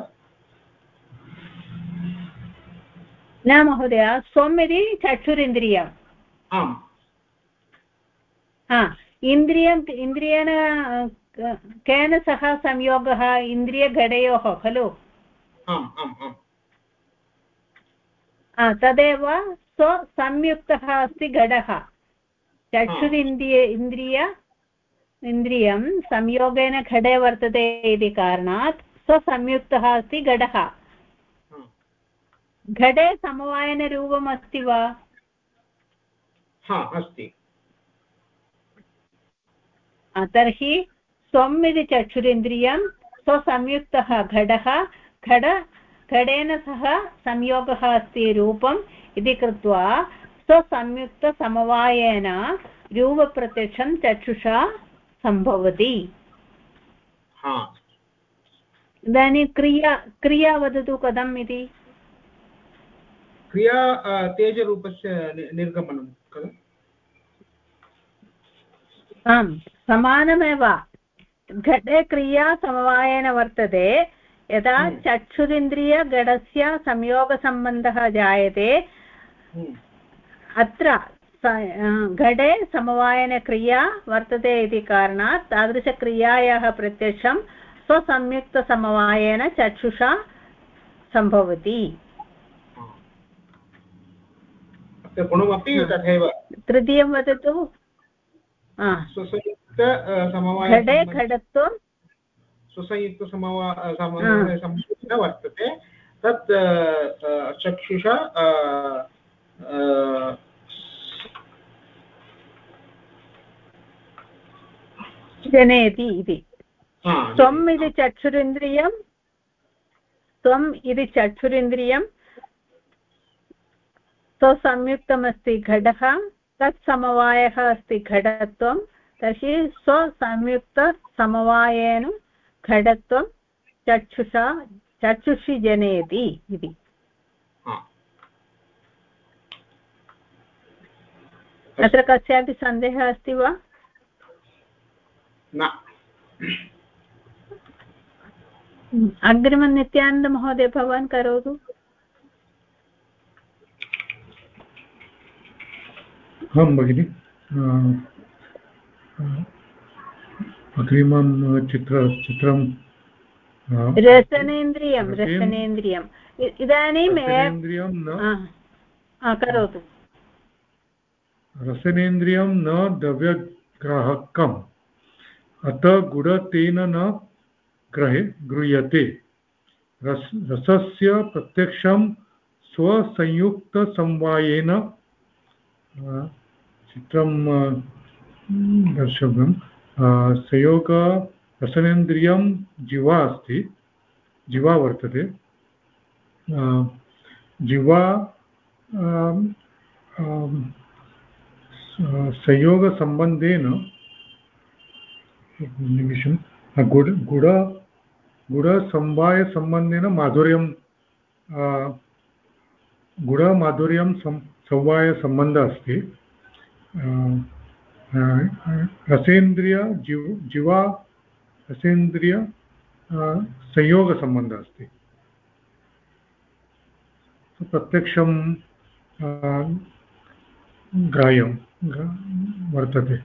न महोदय स्वम् इति चक्षुरिन्द्रियम् आम् इन्द्रियेण केन सह संयोगः इन्द्रियघटयोः खलु आम् आम् आम् तदेव स्वसंयुक्तः अस्ति घटः इन्द्रियं संयोगेन घटे वर्तते इति कारणात् स्वसंयुक्तः अस्ति घटः घटे समवायनरूपम् अस्ति वा अस्ति तर्हि स्वम् इति चक्षुरिन्द्रियं स्वसंयुक्तः घटः घटेन सह संयोगः अस्ति रूपम् इति कृत्वा स्वसंयुक्तसमवायेन रूपप्रत्यक्षं चक्षुषा सम्भवति इदानीं क्रिया वदतु कथम् इति क्रिया तेजरूपस्य निर्गमनं खलु आम् समानमेव घटे क्रिया समवायेन वर्तते यदा चक्षुरिन्द्रियघटस्य संयोगसम्बन्धः जायते अत्र घटे समवायनक्रिया वर्तते इति कारणात् तादृशक्रियायाः प्रत्यक्षं स्वसंयुक्तसमवायेन चक्षुषा सम्भवति गुणमपि तथैव तृतीयं वदतु घटे घटत्वं स्वसंयुक्तसमवायेन वर्तते तत् चक्षुषा जनयति इति त्वम् इति चक्षुरिन्द्रियं स्वसंयुक्तमस्ति घटः तत् समवायः अस्ति घटत्वं तर्हि स्वसंयुक्तसमवायेन घटत्वं चक्षुषि जनयति इति अत्र कस्यापि सन्देहः अस्ति वा न अग्रिमं नित्यानन्दमहोदय भवान् करोतु आं भगिनि अग्रिमं चित्रं रसनेन्द्रियं इदानीं करोतु रसनेन्द्रियं न द्रव्यग्राहकम् अत गुणतेन न गृह्यते रसस्य प्रत्यक्षं स्वसंयुक्तसमवायेन चित्रं दर्शव्यं संयोग रसनेन्द्रियं जीवा अस्ति जीवा वर्तते जीवा संयोगसम्बन्धेन निमिषं गुडसमवायसम्बन्धेन माधुर्यं गुणमाधुर्यं समवायसम्बन्धः अस्ति रसेन्द्रिय जीवा रसेन्द्रिय संयोगसम्बन्धः अस्ति प्रत्यक्षं ग्राह्यं वर्तते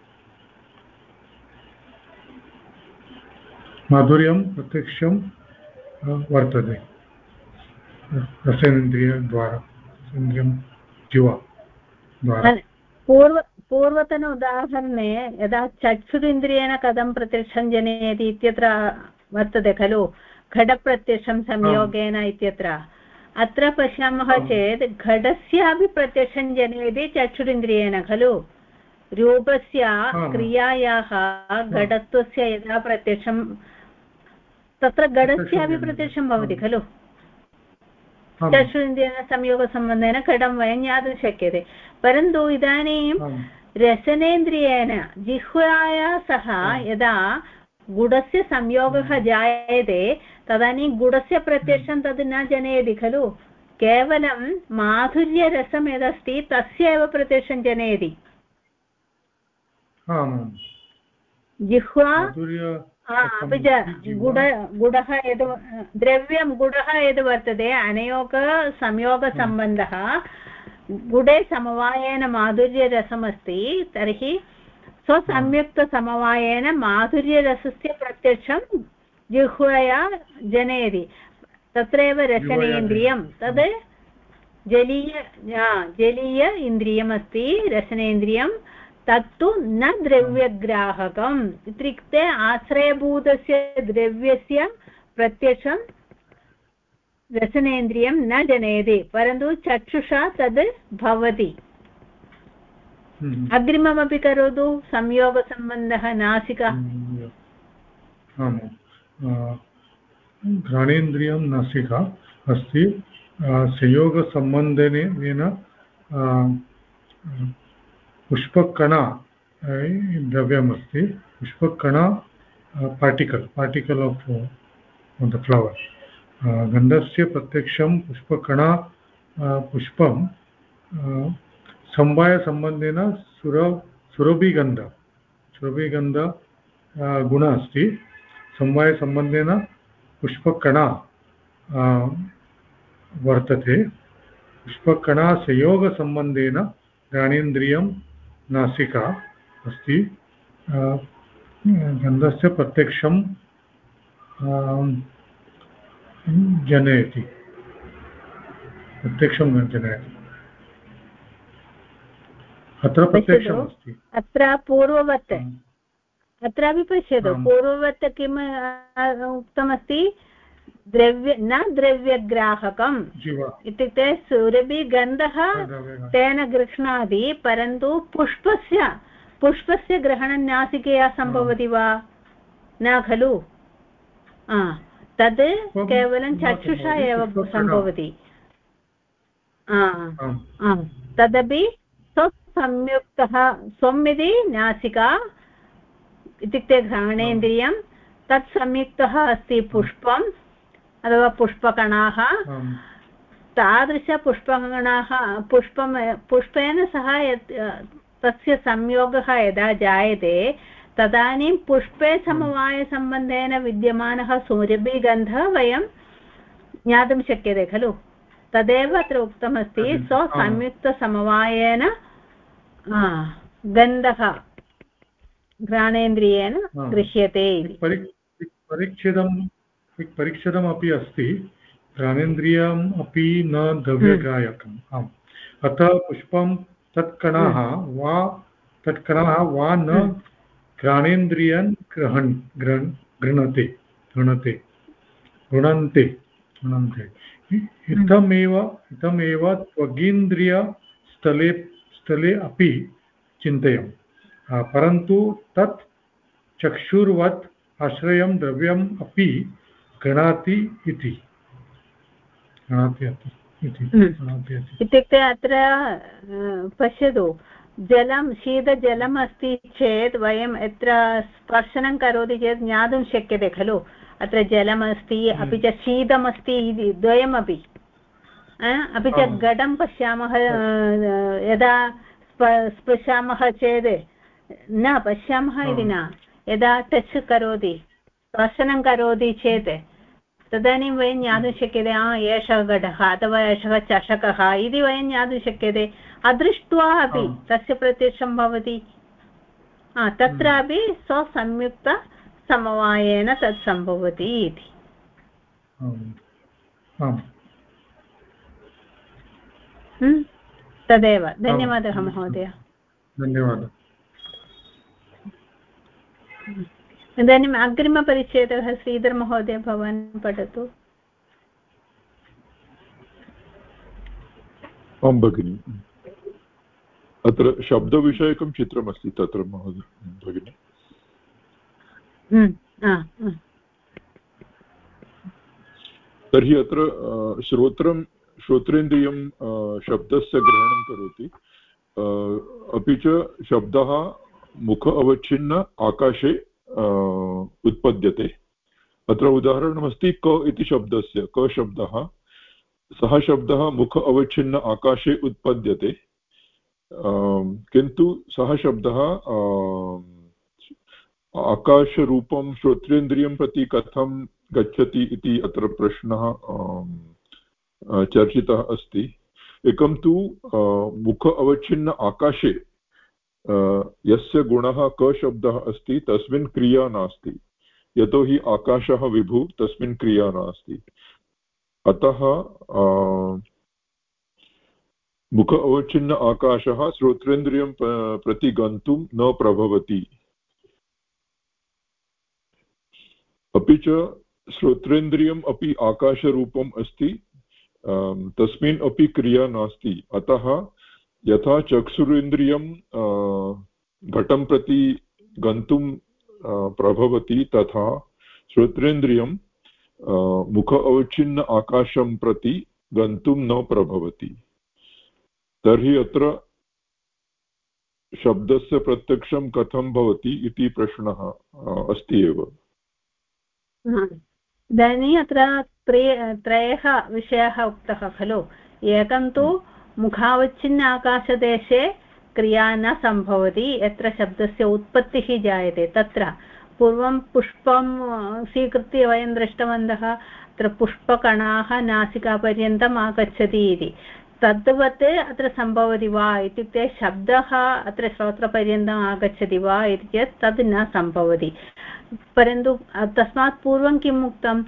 माधुर्यं प्रत्यक्षं वर्तते रसेन्द्रियद्वारा रसेन्द्रियं जीवा द्वारा पूर्वतन उदाहरणे यदा चक्षुरिन्द्रियेण कथं प्रत्यक्षं जनयति इत्यत्र वर्तते खलु घटप्रत्यक्षं संयोगेन इत्यत्र अत्र पश्यामः चेत् घटस्यापि प्रत्यक्षं जनयति चक्षुरिन्द्रियेण खलु रूपस्य क्रियायाः घटत्वस्य यदा प्रत्यक्षं तत्र घटस्यापि प्रत्यक्षं भवति खलु चक्षुरिन्द्रियेण संयोगसम्बन्धेन घटं वयं ज्ञातुं शक्यते परन्तु इदानीं रसनेन्द्रियेण जिह्वाया सह यदा गुडस्य संयोगः जायते तदानीं गुडस्य प्रत्यक्षं तद् न जनयति खलु केवलं माधुर्यरसं यदस्ति तस्य एव प्रत्यक्षं जनयति जिह्वा अपि च गुडः यद् द्रव्यं गुडः यद् वर्तते अनयोगसंयोगसम्बन्धः गुडे समवायेन माधुर्यरसमस्ति तर्हि स्वसंयुक्तसमवायेन माधुर्यरसस्य प्रत्यक्षं जिह्वया जनयति तत्रैव रसनेन्द्रियं तद् जलीय इन्द्रियमस्ति रसनेन्द्रियं तत्तु न द्रव्यग्राहकम् इत्युक्ते आश्रयभूतस्य द्रव्यस्य प्रत्यक्षं रसनेन्द्रियं न जनयति परन्तु चक्षुषा तद् भवति अग्रिममपि करोतु संयोगसम्बन्धः नासिका घ्राणेन्द्रियं नासिका अस्ति संयोगसम्बन्धेन पुष्पकणा द्रव्यमस्ति पुष्पकणा पार्टिकल् आफ् द फ्लवर् गन्धस्य प्रत्यक्षं पुष्पकणा पुष्पं समवायसम्बन्धेन सुरभिगन्ध गुण अस्ति समवायसम्बन्धेन पुष्पकणा वर्तते पुष्पकणा संयोगसम्बन्धेन घ्राणेन्द्रियं नासिका अस्ति गन्धस्य प्रत्यक्षं जनयति अत्र प्रत्यक्षमस्ति अत्र पूर्ववत् अत्रापि पश्यतु पूर्ववत् किम् उक्तमस्ति न द्रव्यग्राहकम् इत्युक्ते सुरभिगन्धः तेन गृह्णाति परन्तु पुष्पस्य ग्रहणं नासिकया सम्भवति वा न खलु तद् केवलं चक्षुषा एव सम्भवति तदपि स्वसंयुक्तः स्वम् इति नासिका इत्युक्ते घ्राणेन्द्रियं तत् संयुक्तः अस्ति पुष्पम् अथवा पुष्पकणाः तादृशपुष्पकणाः पुष्पेन सह तस्य संयोगः यदा जायते तदानीं पुष्पे समवायसम्बन्धेन विद्यमानः सुरभिगन्धः वयं ज्ञातुं शक्यते खलु तदेव अत्र उक्तमस्ति स्वसंयुक्तसमवायेन गन्धः घ्राणेन्द्रियेण गृह्यते परीक्षितमपि अस्ति घ्राणेन्द्रियम् अपि न द्रव्यग्राहकम् अतः पुष्पं तत्कणाः वा न घ्राणेन्द्रियं गृह्णन्ते इत्थमेव त्वगीन्द्रियस्थले अपि चिन्तयम् परन्तु तत् चक्षुर्वत् आश्रयं द्रव्यम् अपि गृह्णाति इति इत्युक्ते अत्र पश्यतु जलं शीतजलम् अस्ति चेत् वयं यत्र स्पर्शनं करोति चेत् ज्ञातुं शक्यते खलु अत्र जलमस्ति अपि च शीतमस्ति इति द्वयमपि अपि च घटं पश्यामः यदा स्पृशामः चेत् न पश्यामः इति न, यदा टच् करोति स्पर्शनं करोति चेत् तदानीं वयं ज्ञातुं शक्यते एषः घटः अथवा एषः चषकः इति वयं ज्ञातुं शक्यते। अदृष्ट्वा अपि तस्य प्रत्यक्षं भवति। तत्रापि स्वसंयुक्तसमवायेन तत् सम्भवति इति। तदेव। धन्यवादः महोदय। धन्यवादः। इदानीम् अग्रिमपरिच्छेदः श्रीधर महोदय भवान् पठतु। आं भगिनि, अत्र शब्दविषयकं चित्रमस्ति तत्र महोदय भगिनि। तर्हि अत्र श्रोत्रेन्द्रियं शब्दस्य ग्रहणं करोति, अपि च शब्दः मुख अवच्छिन्न आकाशे उत्पद्यते। अत्र उदाहरणमस्ति क इति शब्दस्य, क शब्दः, सः शब्दः मुख अवच्छिन्न आकाशे उत्पद्यते, किन्तु सः शब्दः आकाशरूपं श्रोत्रेन्द्रियं प्रति कथं गच्छति इति अत्र प्रश्नः चर्चितः अस्ति। एकं तु मुख अवच्छिन्न आकाशे यस्य गुणः क शब्दः अस्ति तस्मिन् क्रिया नास्ति, यतोहि आकाशः विभु, तस्मिन् क्रिया नास्ति। अतः मुख अवच्छिन्न आकाशः श्रोत्रेन्द्रियं प्रति गन्तुं न प्रभवति। अपि च श्रोत्रेन्द्रियम् अपि आकाशरूपम् अस्ति, तस्मिन् अपि क्रिया नास्ति। अतः यथा चक्षुरेन्द्रियं घटं प्रति गन्तुं प्रभवति, तथा श्रोत्रेन्द्रियं मुख अवच्छिन्न आकाशं प्रति गन्तुं न प्रभवति। तर्हि अत्र शब्दस्य प्रत्यक्षं कथं भवति इति प्रश्नः अस्ति एव। इदानीम् अत्र त्रयः विषयाः उक्तः खलु। एकं तु मुखावच्छिन्न आकाशदेशे क्रिया न सम्भवति, यत्र शब्दस्य उत्पत्तिः जायते। तत्र पूर्वं पुष्पं स्वीकृत्य वयं दृष्टवन्तः, अत्र पुष्पकणाः नासिकापर्यन्तम् आगच्छति इति। तद्वत् अत्र सम्भवति वा इत्युक्ते शब्दः अत्र श्रोत्रपर्यन्तम् आगच्छति वा इति चेत् तद् न सम्भवति। परन्तु तस्मात् पूर्वं किम् उक्तं,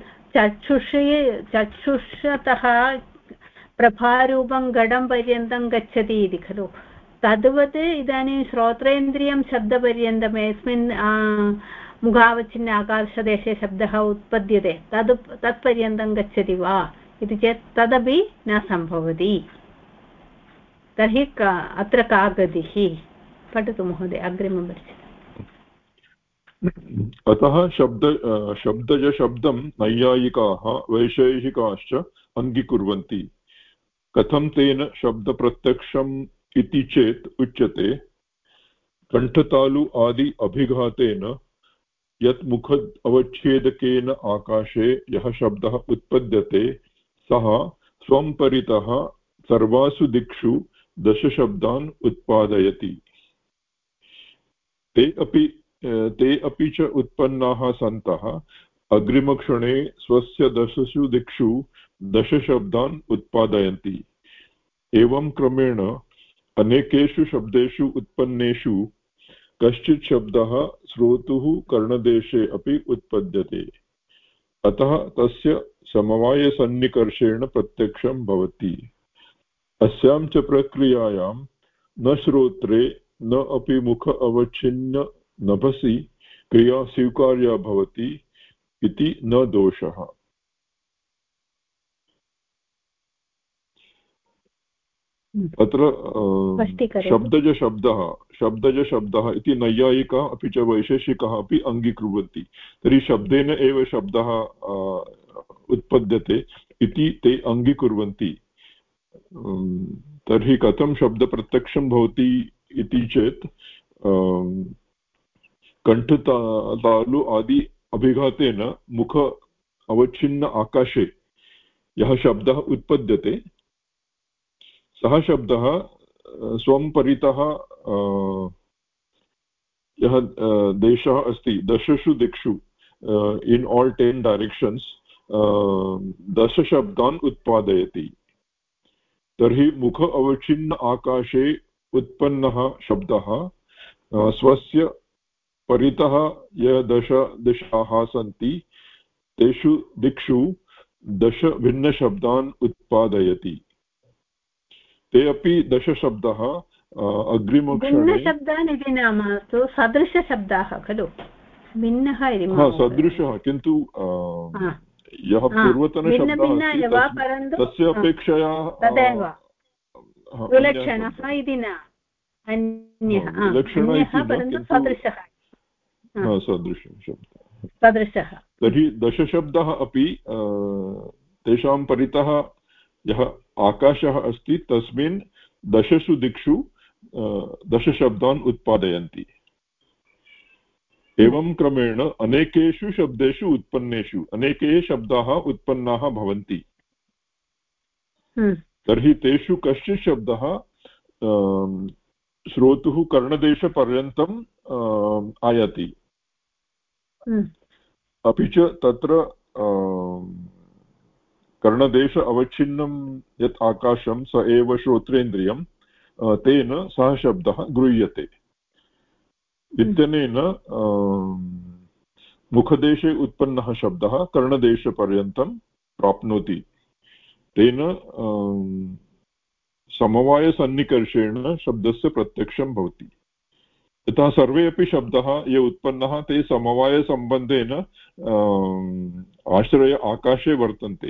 चक्षुषतः प्रभारूपं घटं पर्यन्तं गच्छति इति खलु। तद्वत् इदानीं श्रोत्रेन्द्रियं शब्दपर्यन्तम् यस्मिन् मुखावच्छिन्न आकाशदेशे शब्दः उत्पद्यते तत्पर्यन्तं गच्छति वा इति चेत् तदपि न सम्भवति। तर्हि अत्र का गतिः? पठतु महोदय अग्रिमं परिच्छेदम्। अतः शब्दजशब्दं नैयायिकाः वैशेषिकाश्च अङ्गीकुर्वन्ति। कथं तेन शब्दप्रत्यक्षम् इति चेत् उच्यते, कण्ठतालु आदि अभिघातेन यत् मुख अवच्छेदकेन आकाशे यः शब्दः उत्पद्यते सः स्वं परितः सर्वासु दिक्षु दशशब्दान् उत्पादयति। ते अपि च उत्पन्नाः सन्तः अग्रिमक्षणे स्वस्य दशसु दिक्षु दशशब्दान् उत्पादयन्ति। एवं क्रमेण अनेकेषु शब्देषु उत्पन्नेषु कश्चित् शब्दः श्रोतुः कर्णदेशे अपि उत्पद्यते। अतः तस्य समवायसन्निकर्षेण प्रत्यक्षं भवति। अस्यां च प्रक्रियायां न श्रोत्रे न अपि मुख अवच्छिन्न नभसि क्रिया स्वीकार्या भवति इति न दोषः। अत्र शब्दजशब्दः इति नैयायिकाः अपि च वैशेषिकाः अपि अङ्गीकुर्वन्ति। तर्हि शब्देन एव शब्दः उत्पद्यते इति ते अङ्गीकुर्वन्ति। तर्हि कथं शब्दप्रत्यक्षं भवति इति चेत् कण्ठतालु आदि अभिघातेन मुख अवच्छिन्न आकाशे यः शब्दः उत्पद्यते सः शब्दः स्वं परितः यः देशः अस्ति दशसु दिक्षु इन् आल् 10 डायरेक्षन्स् दशशब्दान् उत्पादयति तर्हि मुख अवच्छिन्न आकाशे उत्पन्नः शब्दः स्वस्य परितः यः दश दिशाः सन्ति तेषु दिक्षु दश भिन्नशब्दान् उत्पादयति ते अपि दशशब्दः अग्रिमक्षणे भिन्नशब्दान् इति नाम तु सदृशशब्दाः खलु भिन्नः इति सदृशः किन्तु यः पूर्वतनशब्दः अस्ति तस्य अपेक्षया तदेव विलक्षणः इति न अन्यः परन्तु सदृशः सदृशः तर्हि दशशब्दः अपि तेषां परितः यः आकाशः अस्ति तस्मिन् दशसु दिक्षु दशशब्दान् उत्पादयन्ति एवं क्रमेण अनेकेषु शब्देषु उत्पन्नेषु अनेके शब्दाः उत्पन्नाः भवन्ति तर्हि तेषु कश्चित् शब्दः श्रोतुः कर्णदेशपर्यन्तम् आयाति अपि च तत्र कर्णदेश अवच्छिन्नं यत् आकाशं स एव श्रोत्रेन्द्रियं तेन सः शब्दः गृह्यते इत्यनेन मुखदेशे उत्पन्नः शब्दः कर्णदेशपर्यन्तं प्राप्नोति तेन समवायसन्निकर्षेण शब्दस्य प्रत्यक्षं भवति यथा सर्वे अपि शब्दाः ये उत्पन्नाः ते समवायसम्बन्धेन आश्रय आकाशे वर्तन्ते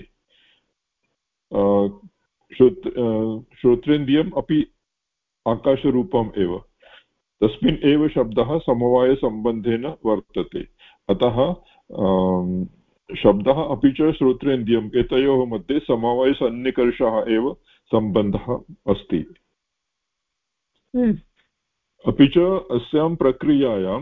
श्रोत्रेन्द्रियम् अपि आकाशरूपम् एव तस्मिन् एव शब्दः समवायसम्बन्धेन वर्तते अतः शब्दः अपि च श्रोत्रेन्द्रियम् एतयोः मध्ये समवायसन्निकर्षः एव सम्बन्धः अस्ति अपि च अस्यां प्रक्रियायां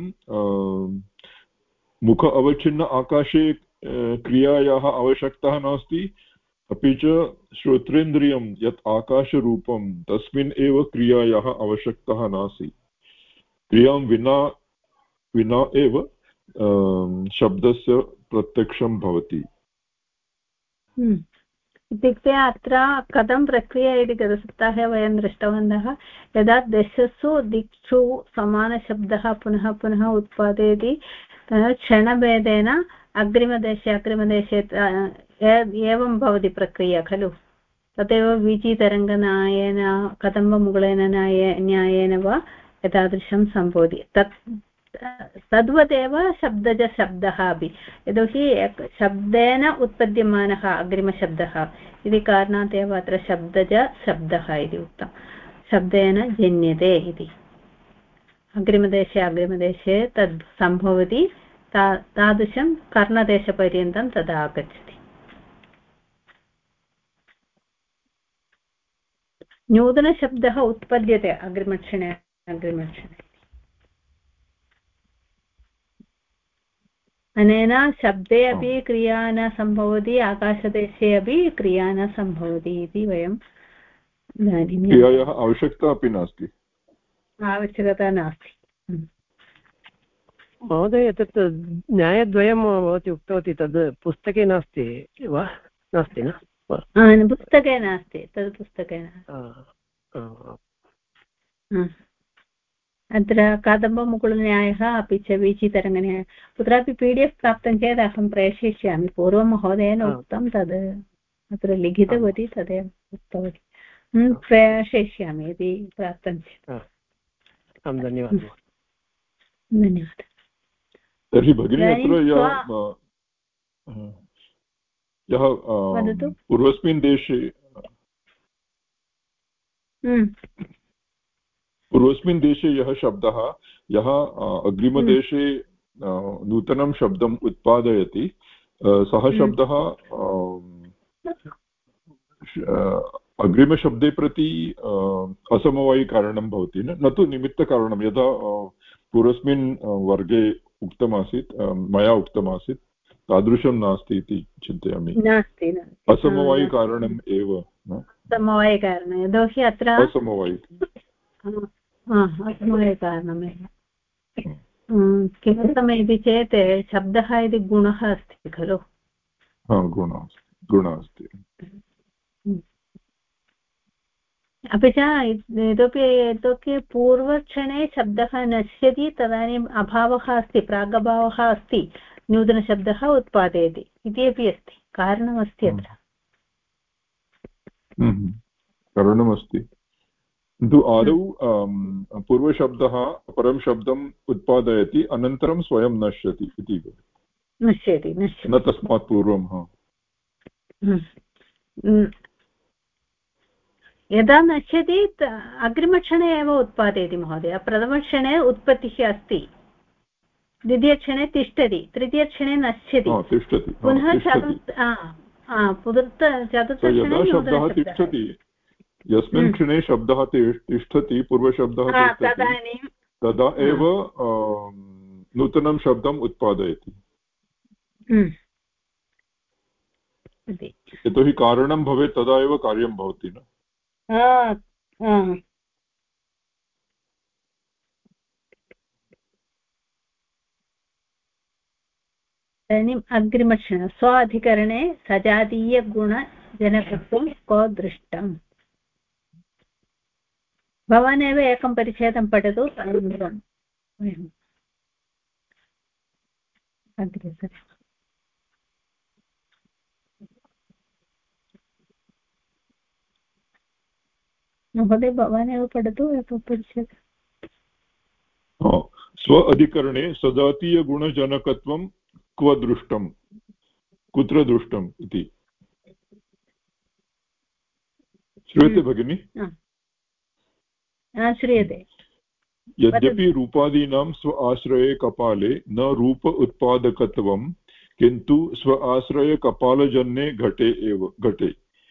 मुख अवच्छिन्न आकाशे क्रियायाः आवश्यकता नास्ति अपि च श्रोत्रेन्द्रियं यत् आकाशरूपं तस्मिन् एव क्रियायाः आवश्यकता नासीत् क्रियां विना एव शब्दस्य प्रत्यक्षं भवति इत्युक्ते अत्र कथं प्रक्रिया इति गतसप्ताहे वयं दृष्टवन्तः यदा दशसु दिक्षु समानशब्दः पुनः पुनः उत्पादयति क्षणभेदेन अग्रिमदेशे एवं भवति प्रक्रिया खलु तदेव वीचितरङ्गन्यायेन कदम्बमुकुलेन न्यायेन वा एतादृशं सम्भवति तद्वदेव शब्दः अपि यतोहि शब्देन उत्पद्यमानः अग्रिमशब्दः इति कारणात् एव अत्र शब्दः इति उक्तं शब्देन जन्यते इति अग्रिमदेशे तद् सम्भवति तादृशं कर्णदेशपर्यन्तं तदा आगच्छति नूतनशब्दः उत्पद्यते अग्रिमक्षणे अनेन शब्दे अपि क्रिया न सम्भवति आकाशदेशे अपि क्रिया न सम्भवति इति वयं क्रियायाः आवश्यकता अपि नास्ति आवश्यकता नास्ति महोदय तत् न्यायद्वयं भवती उक्तवती तद् पुस्तके नास्ति वा नास्ति न पुस्तके नास्ति तद् पुस्तके अत्र कादम्बमुकुलन्यायः अपि च वीचितरङ्गन्यायः कुत्रापि PDF प्राप्तं चेत् अहं प्रेषयिष्यामि पूर्वं महोदयेन उक्तं तद् अत्र लिखितवती तदेव उक्तवती प्रेषयिष्यामि यदि प्राप्तं चेत् धन्यवादः तर्हि भगिनी अत्र यः पूर्वस्मिन् देशे पूर्वस्मिन् देशे यः शब्दः यः अग्रिमदेशे नूतनं शब्दम् उत्पादयति सः शब्दः अग्रिमशब्दे प्रति असमवायिकारणं भवति न तु निमित्तकारणं यदा पूर्वस्मिन् वर्गे उक्तमासीत् मया उक्तमासीत् तादृशं नास्ति इति चिन्तयामि असमवायिकारणम् एव समवायकारणं यतोहि अत्र असमवायकारणमेव किमर्थमिति चेत् शब्दः इति गुणः अस्ति खलु गुणः अस्ति अपि च इतोपि पूर्वक्षणे शब्दः नश्यति तदानीम् अभावः अस्ति प्रागभावः अस्ति नूतनशब्दः उत्पादयति इति अपि अस्ति कारणमस्ति अत्र कारणमस्ति किन्तु आदौ पूर्वशब्दः परं शब्दम् उत्पादयति अनन्तरं स्वयं नश्यति इति नश्यति न तस्मात् पूर्वं यदा नश्यति अग्रिमक्षणे एव उत्पादयति महोदय प्रथमक्षणे उत्पत्तिः अस्ति द्वितीयक्षणे तिष्ठति तृतीयक्षणे नश्यति पुनः चतुर्थक्षणे तिष्ठति यस्मिन् क्षणे शब्दः तिष्ठति पूर्वशब्दः तदा एव नूतनं शब्दम् उत्पादयति यतोहि कारणं भवेत् तदा एव कार्यं भवति न इदानीम् अग्रिमक्षणे स्व अधिकरणे सजातीयगुणजनकत्वं क्व दृष्टम् भवान् एव एकं परिच्छेदं पठतु अनन्तरं अग्रे महोदय भवान् एव पठतु एकं परिच्छेदं स्व अधिकरणे सजातीयगुणजनकत्वं क्व दृष्टं कुत्र दृष्टम् इति श्रूयते भगिनि श्रूयते यद्यपि रूपादीनां स्व आश्रये कपाले न रूप उत्पादकत्वं किन्तु स्व आश्रये कपालजन्ये घटे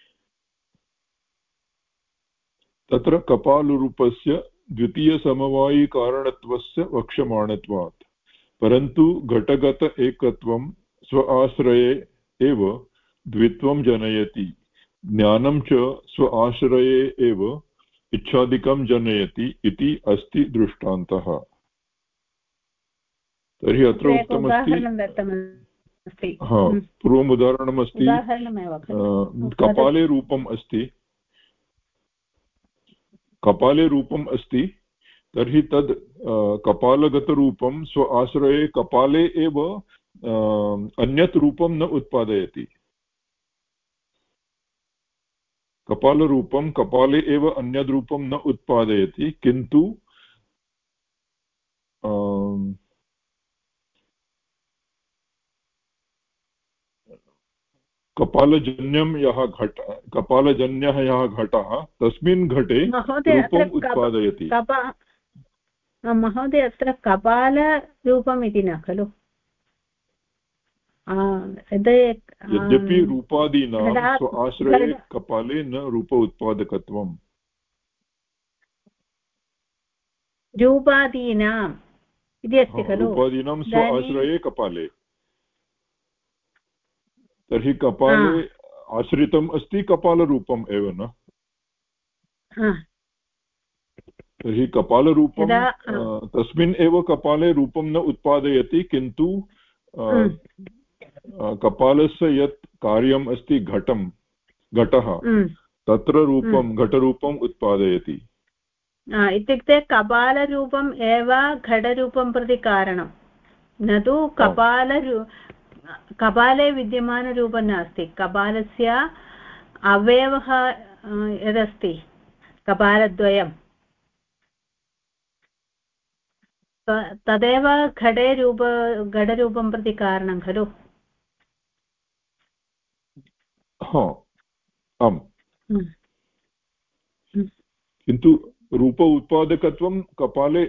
तत्र कपालरूपस्य द्वितीयसमवायिकारणत्वस्य वक्ष्यमाणत्वात् परन्तु घटगत एकत्वं स्व आश्रये एव द्वित्वं जनयति ज्ञानं च स्व आश्रये एव इच्छादिकं जनयति इति अस्ति दृष्टान्तः तर्हि अत्र उक्तमस्ति पूर्वम् उदाहरणमस्ति कपाले रूपम् अस्ति तर्हि तद् कपालगतरूपं स्व आश्रये कपाले एव अन्यत् रूपं न उत्पादयति कपालरूपं कपाले एव अन्यद्रूपं न उत्पादयति किन्तु कपालजन्यः यः घटः तस्मिन् घटे रूपम् उत्पादयति महोदय अत्र कपालरूपम् इति न खलु यद्यपि रूपादीनां स्व आश्रये कपाले न रूप उत्पादकत्वम् रूपादीनाम् इति अस्ति खलु रूपादीनां स्व आश्रये कपाले तर्हि कपाले आश्रितम् अस्ति कपालरूपम् एव न तर्हि कपालरूपं तस्मिन् एव कपाले रूपं न उत्पादयति किन्तु कपालस्य यत् कार्यम् अस्ति घटः तत्र घटरूपम् उत्पादयति इत्युक्ते कपालरूपम् एव घटरूपं प्रति कारणं न तु कपाले विद्यमानरूपं नास्ति कपालस्य अवयवः यदस्ति कपालद्वयं तदेव घटरूपं प्रति कारणं खलु आम् किन्तु रूप उत्पादकत्वं कपाले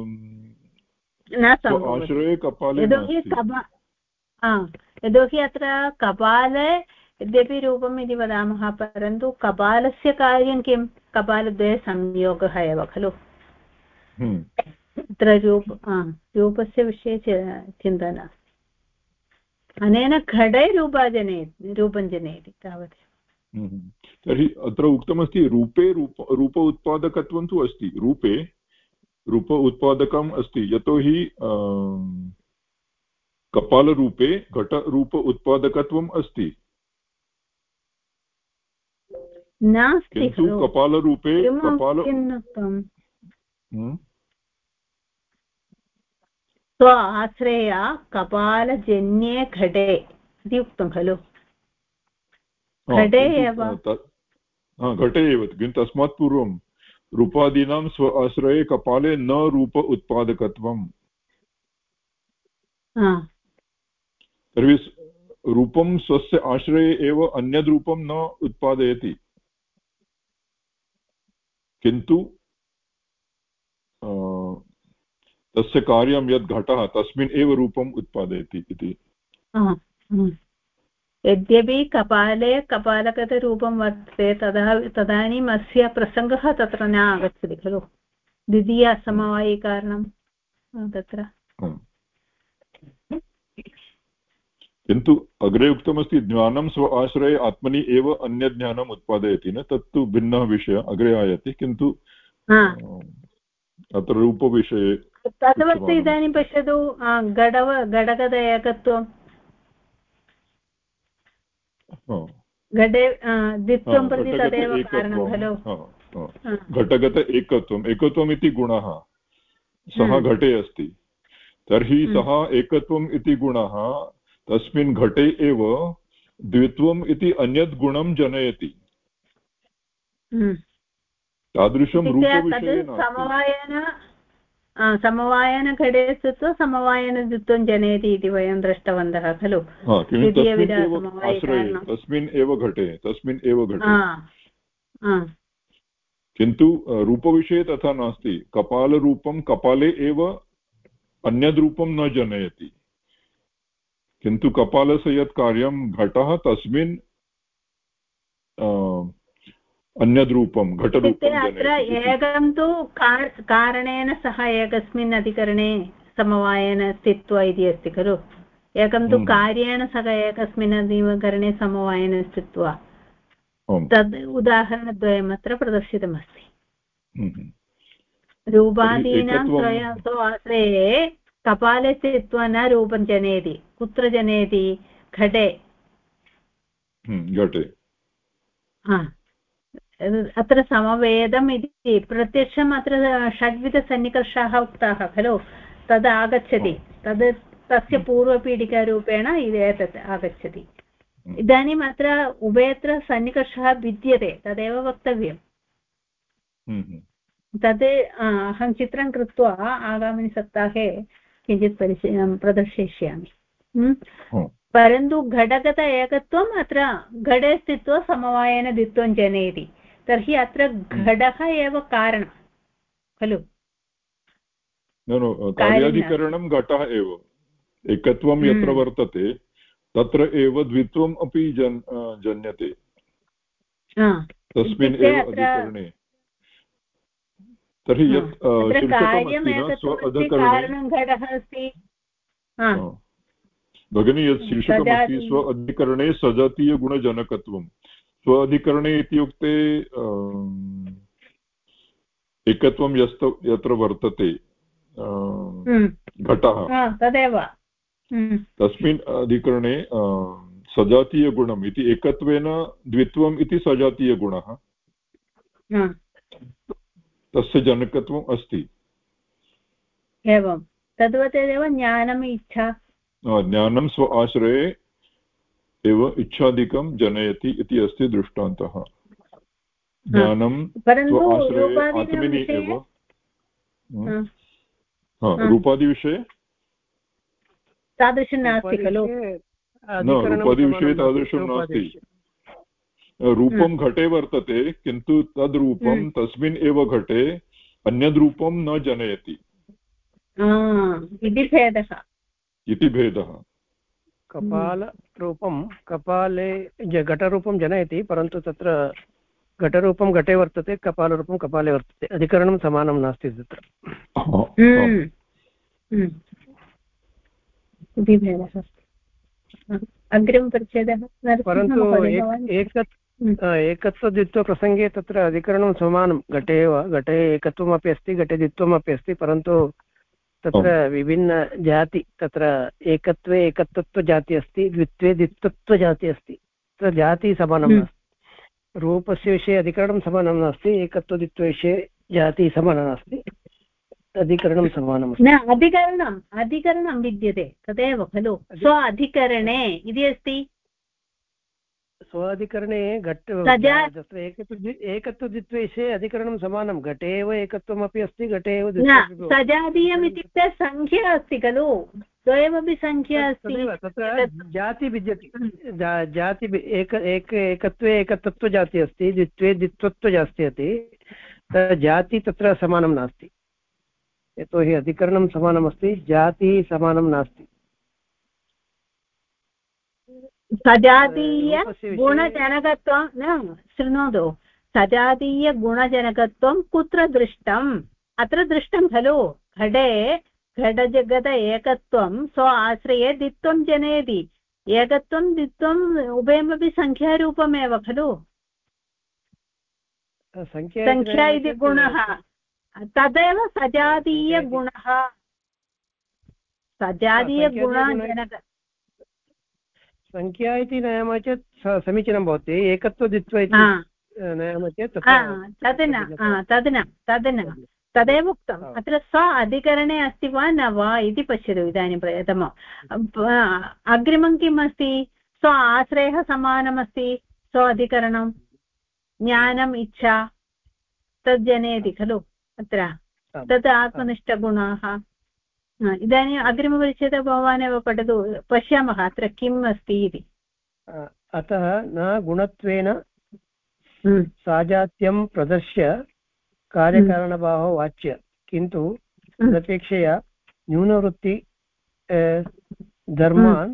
आश्रये कपाले यतोहि अत्र कपाले यद्यपि रूपम् इति वदामः परन्तु कपालस्य कार्यं किं कपालद्वये संयोगः एव खलु अत्र रूपस्य विषये चिन्ता नास्ति अनेन घटे रूपं जनयति तावदेव तर्हि अत्र उक्तमस्ति रूपे रूप उत्पादकत्वं तु अस्ति रूपे रूप उत्पादकम् अस्ति यतोहि कपालरूपे घटरूप उत्पादकत्वम् अस्ति किन्तु कपालरूपे स्व आश्रय कपालजन्ये घटे इति उक्तं खलु घटे एव घटे एव किन्तु तस्मात् पूर्वं रूपादीनां स्व आश्रये कपाले न रूप उत्पादकत्वम् तर्हि रूपं स्वस्य आश्रये एव अन्यद् रूपं न उत्पादयति किन्तु तस्य कार्यं यद् घटः तस्मिन् एव रूपम् उत्पादयति इति यद्यपि कपाले कपालगतरूपं वर्तते तदानीम् अस्य प्रसङ्गः तत्र न आगच्छति खलु द्वितीयसमवायिकारणं तत्र किन्तु अग्रे उक्तमस्ति ज्ञानं स्व आश्रये आत्मनि एव अन्यत् ज्ञानम् उत्पादयति न तत्तु भिन्नः विषयः अग्रे आयाति किन्तु अत्र रूपविषये तदवस्तु इदानीं पश्यतु घटगत एकत्वं घटे द्वित्वं प्रति तदेव कारणं खलु घटगत एकत्वम् इति गुणः सः घटे अस्ति तर्हि सः एकत्वम् इति गुणः तस्मिन् घटे एव द्वित्वम् इति अन्यत् गुणं जनयति तादृशं रूपविषये समवायनघटे स्थित्वा समवायनद्वित्वं जनयति इति वयं दृष्टवन्तः खलु तस्मिन् एव घटे किन्तु रूपविषये तथा नास्ति कपालरूपं कपाले एव अन्यद् रूपं न जनयति किन्तु कपालस्य यत् कार्यं घटः तस्मिन् अन्यद् रूपं घटरूपं अत्र एकं तु कारणेन सह एकस्मिन् अधिकरणे समवायेन स्थित्वा इति अस्ति खलु एकं तु कार्येण सह एकस्मिन् अधिकरणे समवायेन स्थित्वा तद् उदाहरणद्वयम् अत्र प्रदर्शितमस्ति रूपादीनां आश्रये कपाले स्थित्वा न रूपं जनयति कुत्र जनयति घटे अत्र समवेदम् इति प्रत्यक्षम् अत्र षड्विधसन्निकर्षाः उक्ताः खलु तद् आगच्छति तद् तस्य पूर्वपीठिकारूपेण एतत् आगच्छति इदानीम् अत्र उभयत्र सन्निकर्षः विद्यते तदेव वक्तव्यम् तद् अहं चित्रं कृत्वा आगामिनि सप्ताहे किञ्चित् प्रदर्शयिष्यामि परन्तु घटगत एकत्वम् अत्र घटे स्थित्वा समवायेन द्वित्वं जनयति तर्हि अत्र घटः एव कारणं खलु कार्याधिकरणं घटः एव एकत्वं यत्र वर्तते तत्र एव द्वित्वम् अपि जन्यते तस्मिन् एव अधिकरणे तर्हि यत् घटः अस्ति भगिनी यत् शीर्षकमस्ति स्व अधिकरणे सजातीयगुणजनकत्वं स्व अधिकरणे इत्युक्ते एकत्वं यत्र वर्तते घटः तदेव तस्मिन् अधिकरणे सजातीयगुणम् इति एकत्वेन द्वित्वम् इति सजातीयगुणः तस्य जनकत्वम् अस्ति एवं तद्वत् एव ज्ञानम् इच्छा ज्ञानं स्व आश्रये एव इच्छादिकं जनयति इति अस्ति दृष्टान्तः ज्ञानं स्व आश्रये आत्मनि एव रूपादिविषये तादृशं नास्ति खलु रूपादिविषये तादृशं नास्ति रूपं घटे वर्तते किन्तु तद् रूपं तस्मिन् एव घटे अन्यद् रूपं न जनयति इति भेदः कपालरूपं कपाले घटरूपं जनयति परन्तु तत्र घटरूपं घटे वर्तते कपालरूपं कपाले वर्तते अधिकरणं समानं नास्ति तत्र इति भेदः अस्ति अग्रिमं परिच्छेदः परन्तु एकत्वद्वित्वप्रसङ्गे तत्र अधिकरणं समानं घटे एव घटे एकत्वमपि अस्ति घटे द्वित्वमपि अस्ति परन्तु तत्र विभिन्नजाति तत्र एकत्वे एकत्वजाति अस्ति द्वित्वे द्वित्वजाति अस्ति तत्र जाति समानं नास्ति रूपस्य विषये अधिकरणं समानं नास्ति एकत्वद्वित्वविषये जाति समानं नास्ति अधिकरणं समानम् न अधिकरणं विद्यते तदेव खलु स्व अधिकरणे इति अस्ति स्वाधिकरणे घट तत्र एकत्वद्वित्वविषये अधिकरणं समानं घटे एव एकत्वमपि अस्ति घटे एव सजातीयम् इत्युक्ते संख्या अस्ति खलु द्वयमपि संख्या अस्ति तत्र जाति विद्यते जाति एकत्वे एकतत्त्वजाति अस्ति द्वित्वे द्वित्वत्वजाति अस्ति जाति तत्र समानं नास्ति यतोहि अधिकरणं समानमस्ति जातिः समानं नास्ति सजातीयगुणजनकत्वं न शृणोतु सजातीयगुणजनकत्वं कुत्र दृष्टम् अत्र दृष्टं खलु घटे घटजगत एकत्वं स्व आश्रये द्वित्वं जनयति एकत्वं द्वित्वम् उभयमपि संख्यारूपमेव खलु संख्या इति गुणः तदेव सजातीयगुणः सजातीयगुणजनक संख्या इति नयामः चेत् समीचीनं भवति एकत्वद्वित्व इति नयामः चेत् तद् न तदेव उक्तम् अत्र स्व अधिकरणे अस्ति वा न वा इति पश्यतु इदानीं प्रथमम् अग्रिमं किम् अस्ति स्व आश्रयः समानमस्ति स्व अधिकरणं ज्ञानम् इच्छा तद् जनयति खलु अत्र तत् आत्मनिष्ठगुणाः इदानीम् अग्रिमपरिच्छेदे भवान् एव पठतु पश्यामः अत्र किम् अस्ति इति अतः न गुणत्वेन साजात्यं प्रदर्श्य कार्यकारणभावो वाच्य किन्तु तदपेक्षया न्यूनवृत्ति धर्मान्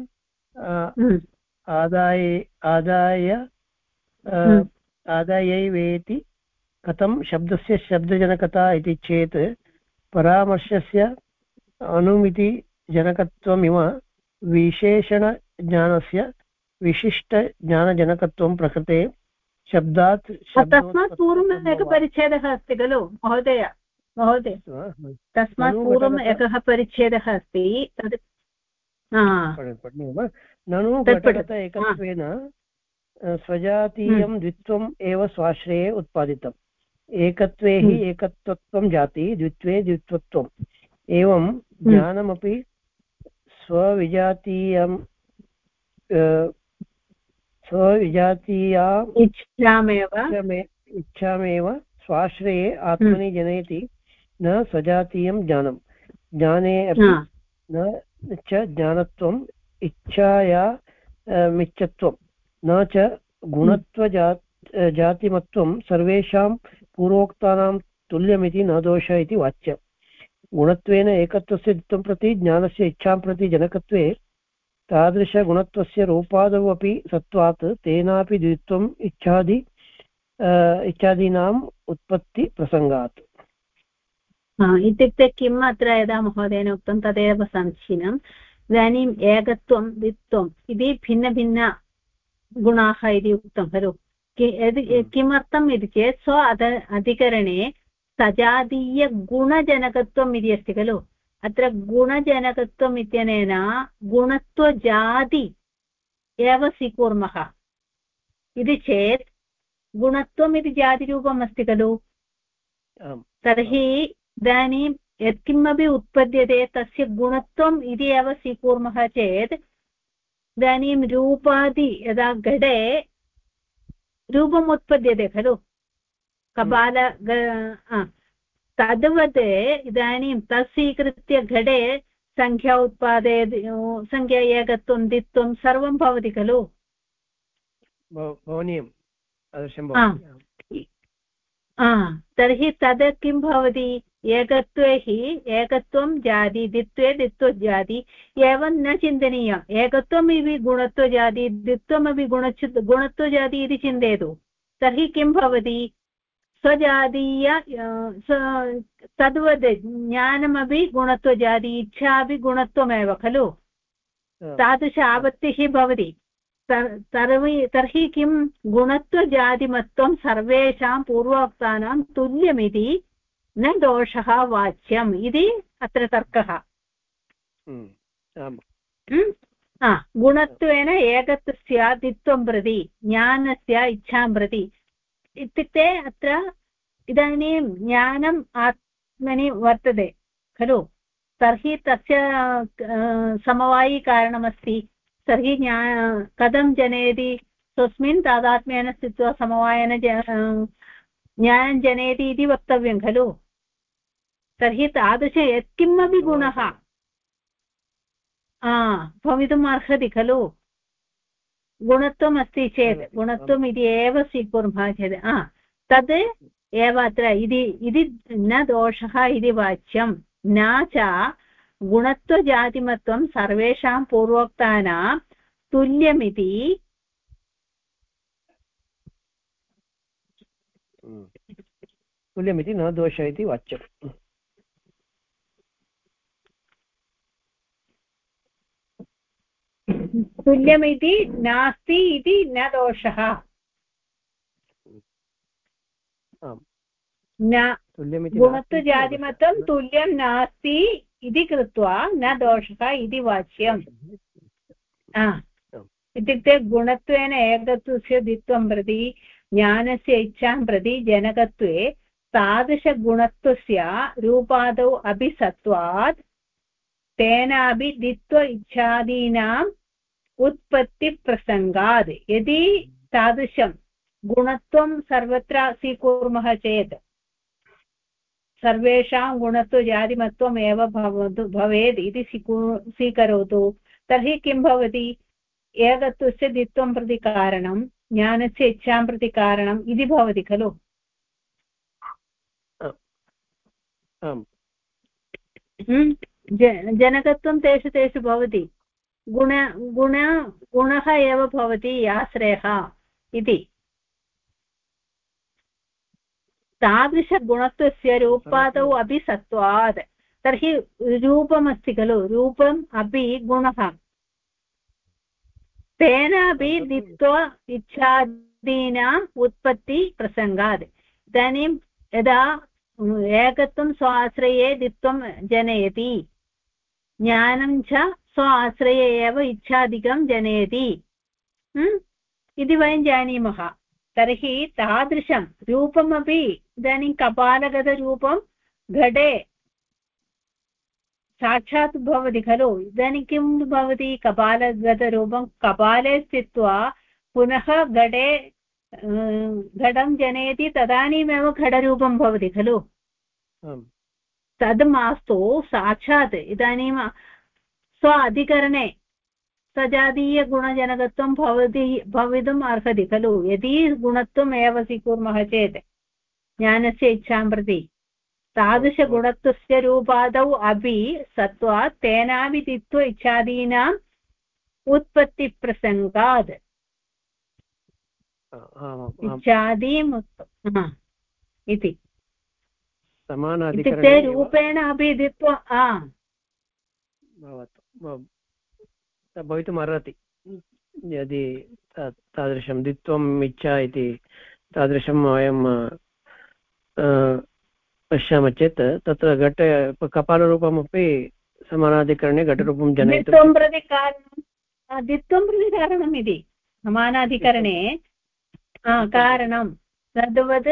आदायैवेति कथं शब्दस्य शब्दजनकता इति चेत् परामर्शस्य अनुमितिजनकत्वमिव विशेषणज्ञानस्य विशिष्टज्ञानजनकत्वं प्रकृते शब्दात् तस्मात् पूर्वम् एकः परिच्छेदः अस्ति खलु महोदय तस्मात् पूर्वम् एकः परिच्छेदः अस्ति तद् ननु घटगत एकत्वेन स्वजातीयं द्वित्वम् एव स्वाश्रये उत्पादितम् एकत्वे हि एकत्वत्वं जाति द्वित्वे द्वित्वत्वम् एवं ज्ञानमपि स्वविजातीयं इच्छामेव स्वाश्रये आत्मनि जनयति न स्वजातीयं ज्ञानं ज्ञाने अपि न च ज्ञानत्वम् इच्छाया मिच्छत्वं न च गुणत्वजातिमत्वं सर्वेषां पूर्वोक्तानां तुल्यमिति न दोषः इति वाच्यम् गुणत्वेन एकत्वस्य द्वित्वं प्रति ज्ञानस्य इच्छां प्रति जनकत्वे तादृशगुणत्वस्य रूपादौ अपि सत्त्वात् तेनापि द्वित्वम् इच्छादीनाम् उत्पत्तिप्रसङ्गात् इत्युक्ते किम् अत्र यदा महोदयेन उक्तं तदेव समीचीनम् इदानीम् एकत्वं द्वित्वम् इति भिन्नभिन्न गुणाः इति उक्तं खलु किमर्थम् इति चेत् स्व अधिकरणे सजातीयगुणजनकत्वम् इति अस्ति खलु अत्र गुणजनकत्वम् इत्यनेन गुणत्वजाति एव स्वीकुर्मः इति चेत् गुणत्वम् इति जातिरूपम् अस्ति खलु तर्हि इदानीं यत्किमपि उत्पद्यते तस्य गुणत्वम् इति एव स्वीकुर्मः चेत् इदानीं रूपादि यदा घटे रूपम् उत्पद्यते खलु कपाल तद्वत् इदानीं तत् स्वीकृत्य घटे संख्या उत्पादयति संख्या एकत्वं द्वित्वं सर्वं भवति खलु तर्हि तद् किं भवति एकत्वे हि एकत्वं जाति द्वित्वे द्वित्वजाति एवं न चिन्तनीयम् एकत्वमिति गुणत्वजाति द्वित्वमपि गुणत्वजाति इति चिन्तयतु तर्हि किं भवति स्वजातीय तद्वद् ज्ञानमपि गुणत्वजाति इच्छा अपि गुणत्वमेव खलु तादृश आपत्तिः भवति तर्हि किं गुणत्वजातिमत्वं सर्वेषां पूर्वोक्तानां तुल्यमिति न दोषः वाच्यम् इति अत्र तर्कः। गुणत्वेन एकत्वस्य दित्वं प्रति ज्ञानस्य इच्छां प्रति इत्युक्ते अत्र इदानीं ज्ञानम् आत्मनि वर्तते खलु, तर्हि तस्य समवायिकारणमस्ति। तर्हि कथं जनयति? स्वस्मिन् तादात्म्येन स्थित्वा समवायेन ज्ञानं जनयति इति वक्तव्यं खलु। तर्हि तादृश यत्किमपि गुणः भवितुम् अर्हति खलु। गुणत्वम् अस्ति चेत् गुणत्वम् इति एव स्वीकुर्मः चेत् तद् एव अत्र इति न दोषः इति वाच्यं। न च गुणत्वजातिमत्वं सर्वेषां पूर्वोक्तानां तुल्यमिति न दोषः इति वाच्यम्। तुल्यमिति नास्ति इति न दोषः। न गुणत्वजातिमत्वं तुल्यं नास्ति इति कृत्वा न दोषः इति वाच्यम्। इत्युक्ते गुणत्वेन एकत्वस्य द्वित्वं प्रति ज्ञानस्य इच्छां प्रति जनकत्वे तादृशगुणत्वस्य रूपादौ अपि सत्वात् तेनापि द्वित्व इच्छादीनाम् उत्पत्तिप्रसङ्गात्। यदि तादृशं गुणत्वं सर्वत्र स्वीकुर्मः चेत् सर्वेषां गुणत्वजातिमत्वम् एव भवेत् इति स्वीकरोतु, तर्हि किं भवति? एकत्वस्य द्वित्वं प्रति कारणं ज्ञानस्य इच्छां प्रति कारणम् इति भवति खलु। जनकत्वं तेषु भवति। गुणः एव भवति आश्रयः इति। तादृशगुणत्वस्य रूपादौ अपि सत्वात्, तर्हि रूपमस्ति खलु, रूपम् अपि गुणः, तेनापि दित्व इच्छादीनाम् उत्पत्तिप्रसङ्गात्। इदानीं यदा एकत्वं स्वाश्रये दित्वं जनयति, ज्ञानं च स्वाश्रये एव इच्छादिकं जनयति इति वयं जानीमः। तर्हि तादृशं रूपमपि इदानीं कपालगतरूपं घटे साक्षात् भवति खलु। इदानीं किं भवति? कपालगतरूपं कपाले स्थित्वा पुनः घटे घटं जनयति, तदानीमेव घटरूपं भवति खलु। तद् मास्तु साक्षात् इदानीं स्व अधिकरणे सजातीयगुणजनकत्वं भवितुम् अर्हति खलु। यदि गुणत्वम् एव स्वीकुर्मः चेत् ज्ञानस्य इच्छां प्रति तादृशगुणत्वस्य रूपादौ अपि सत्वात् तेनापि दित्व इच्छादीनाम् उत्पत्तिप्रसङ्गात् इच्छादीम् इति। इत्युक्ते रूपेण अपि दित्वा भवितुम् अर्हति। यदि तादृशं द्वित्वम् इच्छा इति तादृशं वयं पश्यामः चेत् तत्र घटे कपालरूपमपि समानाधिकरणे घटरूपं जनयितुं द्वित्वं प्रति कारणम् इति समानाधिकरणे कारणं तद्वत्।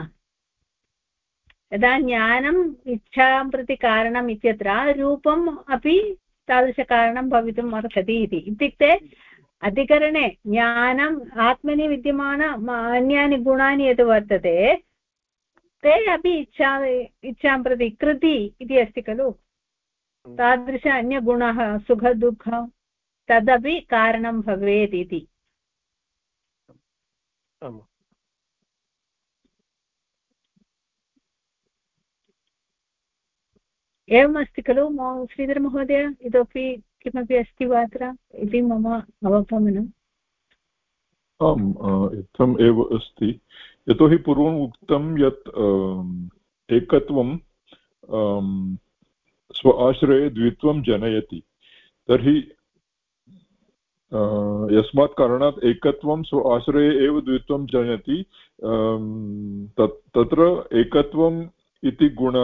यदा ज्ञानम् इच्छां प्रति कारणम् इत्यत्र रूपम् अपि तादृशकारणं भवितुम् अर्हति इति। इत्युक्ते अधिकरणे ज्ञानम् आत्मनि विद्यमान अन्यानि गुणानि यद् वर्तते ते अपि इच्छां प्रति कृति इति अस्ति खलु। तादृश अन्यगुणः सुखदुःखं तदपि कारणं भवेत् इति। एवमस्ति खलु श्रीधरमहोदय? इतोपि किमपि अस्ति वा अत्र इति मम अवगमनम्। आम्, इत्थम् एव अस्ति। यतोहि पूर्वम् उक्तं यत् एकत्वं स्व आश्रये द्वित्वं जनयति। तर्हि यस्मात् कारणात् एकत्वं स्व आश्रये एव द्वित्वं जनयति तत्र एकत्वम् इति गुण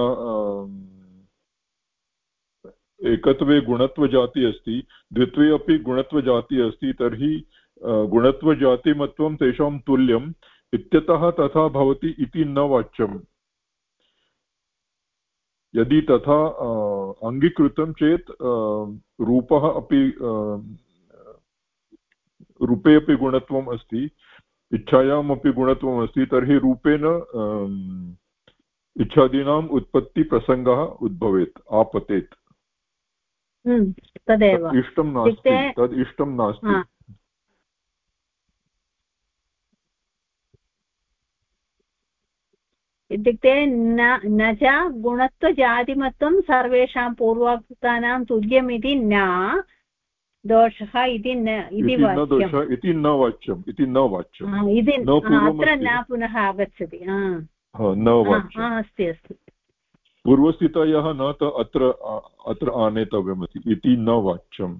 एकत्वे गुणत्वजाति अस्ति, द्वित्वे अपि गुणत्वजाति अस्ति, तर्हि गुणत्वजातिमत्वं तेषां तुल्यम् इत्यतः तथा भवति इति न वाच्यम्। यदि तथा अङ्गीकृतं चेत् रूपः अपि रूपे अपि गुणत्वम् अस्ति, इच्छायाम् अपि गुणत्वम् अस्ति, तर्हि रूपेण इच्छादीनाम् उत्पत्तिप्रसङ्गः उद्भवेत्, आपतेत्। तदेव इष्टं नास्ति, तद् इष्टं नास्ति। इत्युक्ते न च गुणत्वजातिमत्वं सर्वेषां पूर्वोक्तानां तुल्यमिति न दोषः इति न इति वाच्यम् इति न वाच्यम् इति न वाच्यम् अत्र न पुनः आगच्छति। अस्ति अस्ति पूर्वस्थितयः न अत्र आनेतव्यमस्ति इति न वाच्यम्।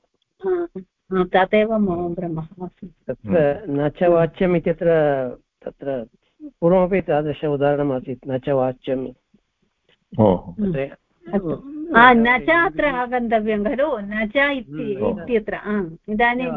तदेव मम भ्रमः आसीत्। तत्र न च वाच्यम् इत्यत्र तत्र पूर्वमपि तादृश उदाहरणमासीत्, न च वाच्यम् न च अत्र आगन्तव्यं खलु, न च इत्यत्र इदानीं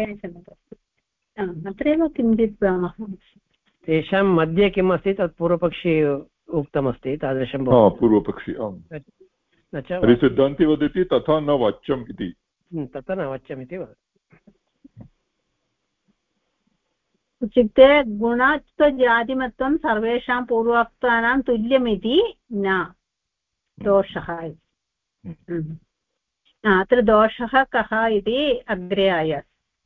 अत्रैव किञ्चित् तेषां मध्ये किम् अस्ति तत् पूर्वपक्षी उक्तमस्ति तादृशं पूर्वपक्षी सिद्धान्ति वदति तथा न वाच्यम् इति, तथा न वाच्यम् इति वदति। इत्युक्ते गुणत्वजातिमत्वं सर्वेषां पूर्वोक्तानां तुल्यमिति न दोषः। अत्र दोषः कः इति अग्रे आयाति,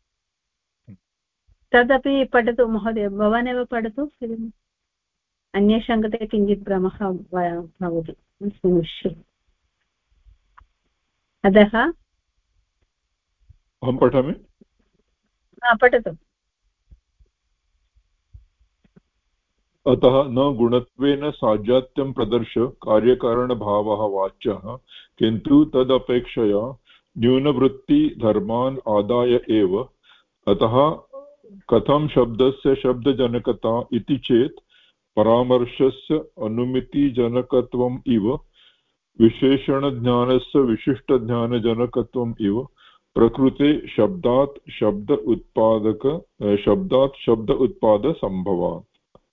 तदपि पठतु महोदय, भवानेव पठतु, अन्येषां कृते किञ्चित् भ्रमः भवति अस्मिन् विषये। अतः अहं पठामि, पठतु। अतः न गुणत्वेन साजात्यं प्रदर्श कार्यकारणभावः वाच्यः, किन्तु तदपेक्षया न्यूनवृत्तिधर्मान् आदाय एव। अतः कथं शब्दस्य शब्दजनकता इति चेत् परामर्शस्य अनुमितिजनकत्वम् इव, विशेषणज्ञानस्य विशिष्टज्ञानजनकत्वम् इव, प्रकृते शब्दात् शब्द उत्पादसम्भवात्।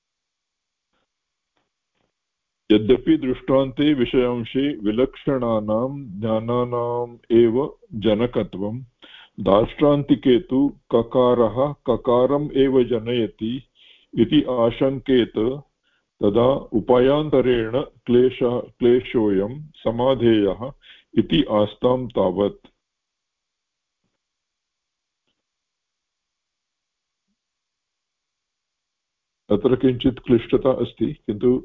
यद्यपि दृष्टान्ते विषयांशे विलक्षणानां ज्ञानानाम् एव जनकत्वं, दार्ष्टान्तिके तु ककारः ककारम् एव जनयति इति आशङ्केत, तदा उपायान्तरेण क्लेशोऽयं समाधेयः इति आस्तां तावत्। अत्र किञ्चित् क्लिष्टता अस्ति, किन्तु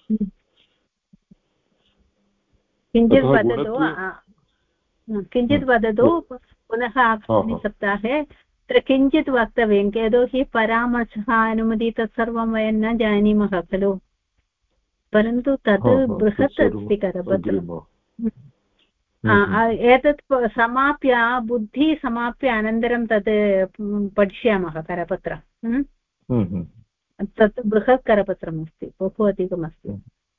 किञ्चित् वदतु पुनः आगामि सप्ताहे तत्र किञ्चित् वक्तव्यं, यतोहि परामर्शः अनुमति तत्सर्वं वयं न जानीमः खलु, परन्तु तद् बृहत् अस्ति करपत्रम्। एतत् समाप्य बुद्धिः समाप्य अनन्तरं तत् पठिष्यामः करपत्रं। तत् बृहत् करपत्रमस्ति, बहु अधिकमस्ति।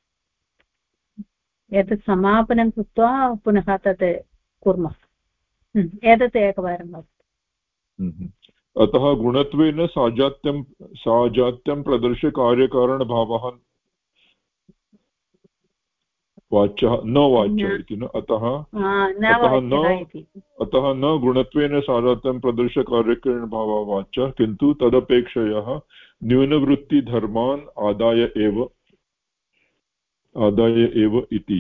एतत् समापनं कृत्वा पुनः तत् कुर्मः। एतत् एकवारम् अस्ति। अतः गुणत्वेन साजात्यं प्रदर्श्य कार्यकारणभावः वाच्यः न वाच्यः इति न। अतः न गुणत्वेन साजात्यं प्रदर्श्य कार्यकारणभावः वाच्यः, किन्तु तदपेक्षया न्यूनवृत्तिधर्मान् आदाय एव इति।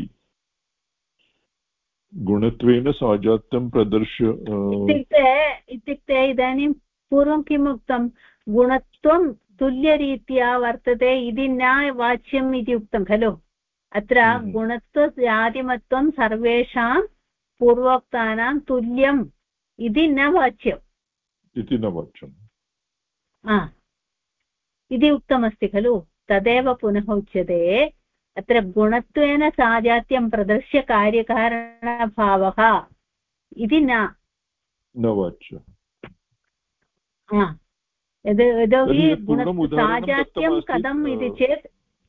गुणत्वेन साजात्यं प्रदर्श्य इत्युक्ते इदानीं पूर्वं किम् उक्तं, गुणत्वं तुल्यरीत्या वर्तते इति न वाच्यम् इति उक्तं खलु। अत्र गुणत्वजातिमत्वं सर्वेषां पूर्वोक्तानां तुल्यम् इति न वाच्यम् इति उक्तमस्ति खलु। तदेव पुनः उच्यते, अत्र गुणत्वेन साजात्यं प्रदर्श्य कार्यकारणभावः इति न वाच्यम्। यतोहि साजात्यं कथम् इति चेत्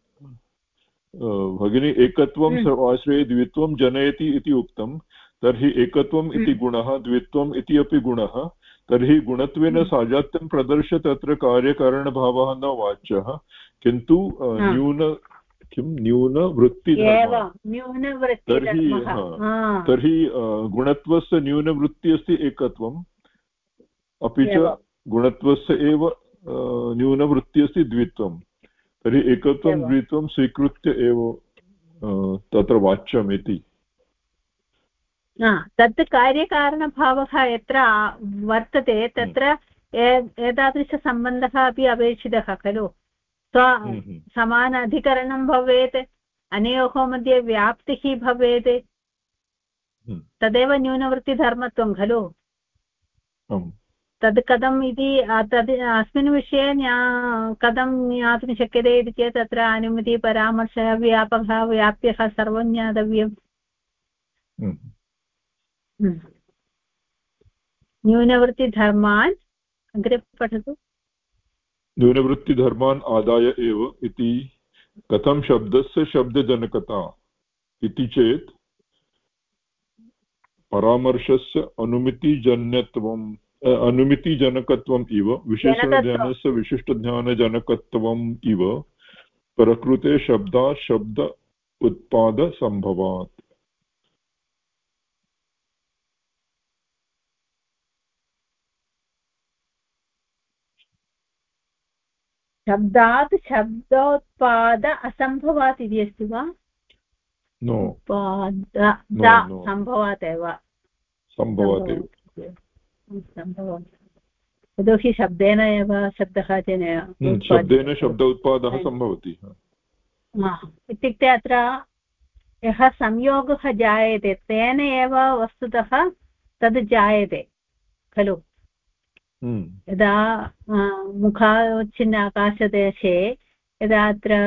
भगिनी एकत्वं आश्रये द्वित्वं जनयति इति उक्तं तर्हि एकत्वम् इति गुणः द्वित्वम् इति अपि गुणः तर्हि गुणत्वेन साजात्यं प्रदर्श्य तत्र कार्यकारणभावः न वाच्यः किन्तु तर्हि गुणत्वस्य न्यूनवृत्ति अस्ति एकत्वम् अपि च गुणत्वस्य एव न्यूनवृत्ति अस्ति द्वित्वं तर्हि एकत्वं द्वित्वं स्वीकृत्य एव तत्र वाच्यम् इति तत् कार्यकारणभावः यत्र वर्तते तत्र एतादृशसम्बन्धः अपि अपेक्षितः खलु समान अधिकरणं भवेत् अनयोः मध्ये व्याप्तिः भवेत् तदेव न्यूनवृत्तिधर्मत्वं खलु तद् कथम् इति तद् अस्मिन् विषये कथं ज्ञातुं शक्यते इति चेत् तत्र अनुमतिः परामर्शः व्यापकः व्याप्यः सर्वं ज्ञातव्यम् न्यूनवृत्तिधर्मान् अग्रे पठतु न्यूनवृत्तिधर्मान् आदाय एव इति कथं शब्दस्य शब्दजनकता इति चेत् परामर्शस्य अनुमितिजनकत्वम् इव विशेषणज्ञानस्य विशिष्टज्ञानजनकत्वम् इव प्रकृते शब्दात् शब्द उत्पादसम्भवात् शब्दात् शब्दोत्पाद असम्भवात् इति अस्ति वा सम्भवात् एव यतोहि शब्देन एव शब्दः शब्देन शब्द उत्पादः सम्भवति इत्युक्ते अत्र यः संयोगः जायते तेन एव वस्तुतः तद् जायते खलु यदा मुखावच्छिन्न आकाशदेशे यदा अत्र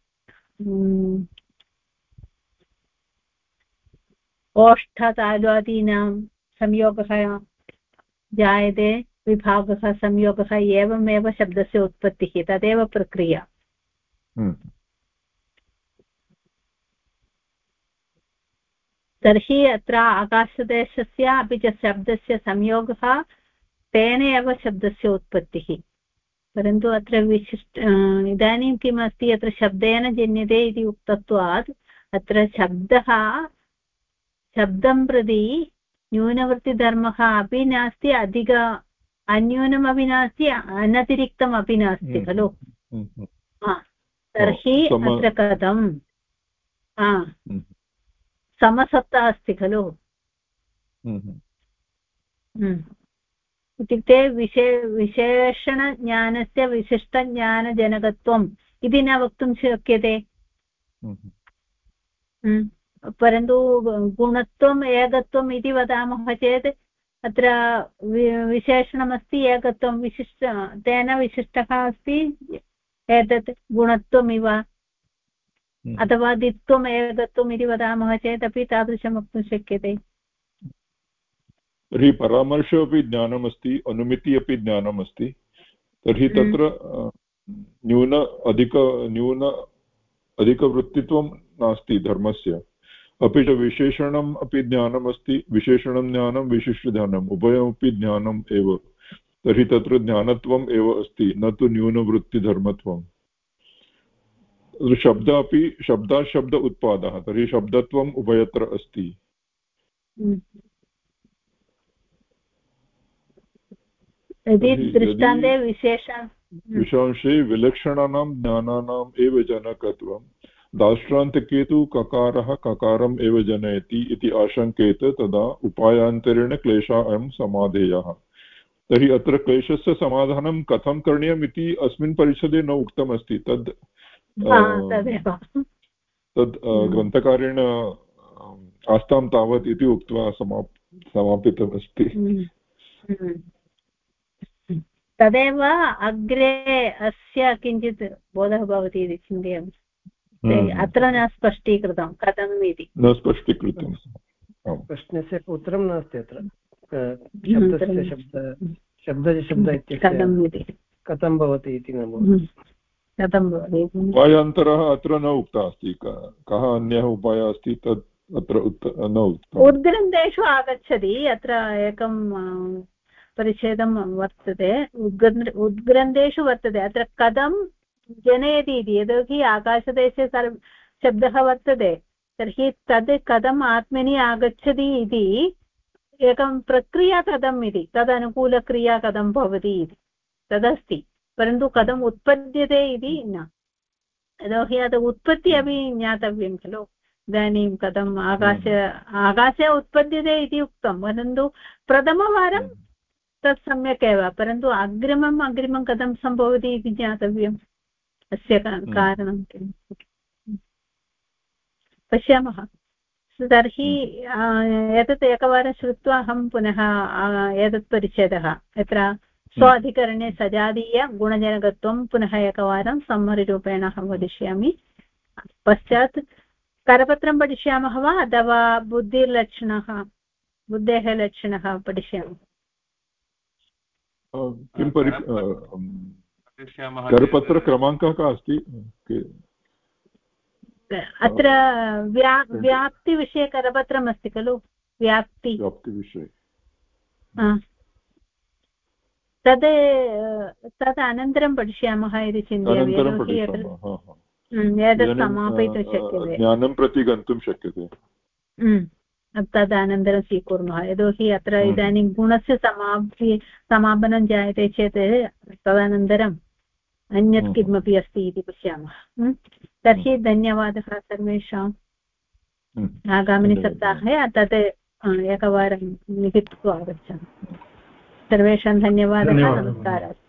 ओष्ठतालुआदीनां संयोगः जायते विभागः संयोगः एवमेव शब्दस्य उत्पत्तिः तदेव प्रक्रिया तर्हि अत्र आकाशदेशस्य अपि च शब्दस्य संयोगः तेन एव शब्दस्य उत्पत्तिः परन्तु अत्र इदानीं किम् अस्ति अत्र शब्देन जन्यते इति उक्तत्वात् अत्र शब्दं प्रति न्यूनवृत्तिधर्मः अपि नास्ति अन्यूनमपि नास्ति अनतिरिक्तमपि नास्ति खलु तर्हि अत्र कथं समसत्ता अस्ति खलु इत्युक्ते विशेषणज्ञानस्य विशिष्टज्ञानजनकत्वम् इति न वक्तुं शक्यते परन्तु गुणत्वम् एकत्वम् इति वदामः चेत् अत्र विशेषणमस्ति एकत्वं तेन विशिष्टः अस्ति एतत् गुणत्वमिव अथवा द्वित्वम् एकत्वम् इति वदामः चेदपि तादृशं वक्तुं शक्यते तर्हि परामर्शोऽपि ज्ञानमस्ति अनुमिति अपि ज्ञानमस्ति तर्हि तत्र अधिकवृत्तित्वं नास्ति धर्मस्य अपि च विशेषणम् अपि ज्ञानमस्ति विशेषणं ज्ञानं विशिष्टज्ञानम् उभयमपि ज्ञानम् एव तर्हि तत्र ज्ञानत्वम् एव अस्ति न तु न्यूनवृत्तिधर्मत्वं शब्दात् शब्द उत्पादः तर्हि शब्दत्वम् उभयत्र अस्ति दृष्टान्ते विशेषे विलक्षणानां ज्ञानानाम् एव जनकत्वं दाष्ट्रान्तके तु ककारः ककारम् एव जनयति इति आशङ्केत तदा उपायान्तरेण क्लेशः अयं समाधेयः तर्हि अत्र क्लेशस्य समाधानं कथं करणीयम् इति अस्मिन् परिच्छदे न उक्तमस्ति तद् ग्रन्थकारेण आस्तां तावत् इति उक्त्वा समापितमस्ति तदेव अग्रे अस्य किञ्चित् बोधः भवति इति चिन्तयामि अत्र न स्पष्टीकृतं कथम् इति न स्पष्टीकृतं प्रश्नस्य उत्तरं नास्ति अत्र शब्दस्य शब्द इत्यस्य कथम् इति कथं भवति इति न भवति। कथं भवति उपायान्तरः अत्र न उक्तः अस्ति। कः अन्यः उपायः अस्ति तत् अत्र न उक्तम्। उद्ग्रन्थेषु आगच्छति। अत्र एकं परिच्छेदं वर्तते, उद्ग्रन्थेषु वर्तते। अत्र कथं जनयति इति, यतोहि आकाशदेशे शब्दः वर्तते, तर्हि तद् कथम् आत्मनि आगच्छति इति एकं प्रक्रिया कथम् इति, तदनुकूलक्रिया कथं भवति इति तदस्ति, परन्तु कथम् उत्पद्यते इति न। यतोहि अतः उत्पत्ति अपि ज्ञातव्यं खलु। इदानीं कथम् आकाशे उत्पद्यते इति उक्तं, परन्तु प्रथमवारं तत् सम्यक् एव, परन्तु अग्रिमं कथं सम्भवति इति ज्ञातव्यम्। अस्य कारणं किम् पश्यामः। तर्हि एतत् एकवारं श्रुत्वा अहं पुनः एतत् परिच्छेदः यत्र स्वाधिकरणे सजातीय गुणजनकत्वं पुनः एकवारं सम्मरिरूपेण अहं वदिष्यामि। पश्चात् करपत्रं पठिष्यामः वा अथवा बुद्धेः लक्षणः पठिष्यामः? किं करपत्रक्रमाङ्कः कः अस्ति अत्र? व्याप्तिविषये करपत्रम् अस्ति खलु, व्याप्तिविषये। तद् अनन्तरं पठिष्यामः इति चिन्तयामि, एतत् समापयितुं शक्यते, ज्ञानं प्रति गन्तुं शक्यते। तदनन्तरं स्वीकुर्मः, यतोहि अत्र इदानीं गुणस्य समापनं जायते चेत् तदनन्तरम् अन्यत् किमपि अस्ति इति पश्यामः। तर्हि धन्यवादः सर्वेषाम्। आगामिनि सप्ताहे तत् एकवारं लिखित्वा आगच्छामि। सर्वेषां धन्यवादः, नमस्कारः।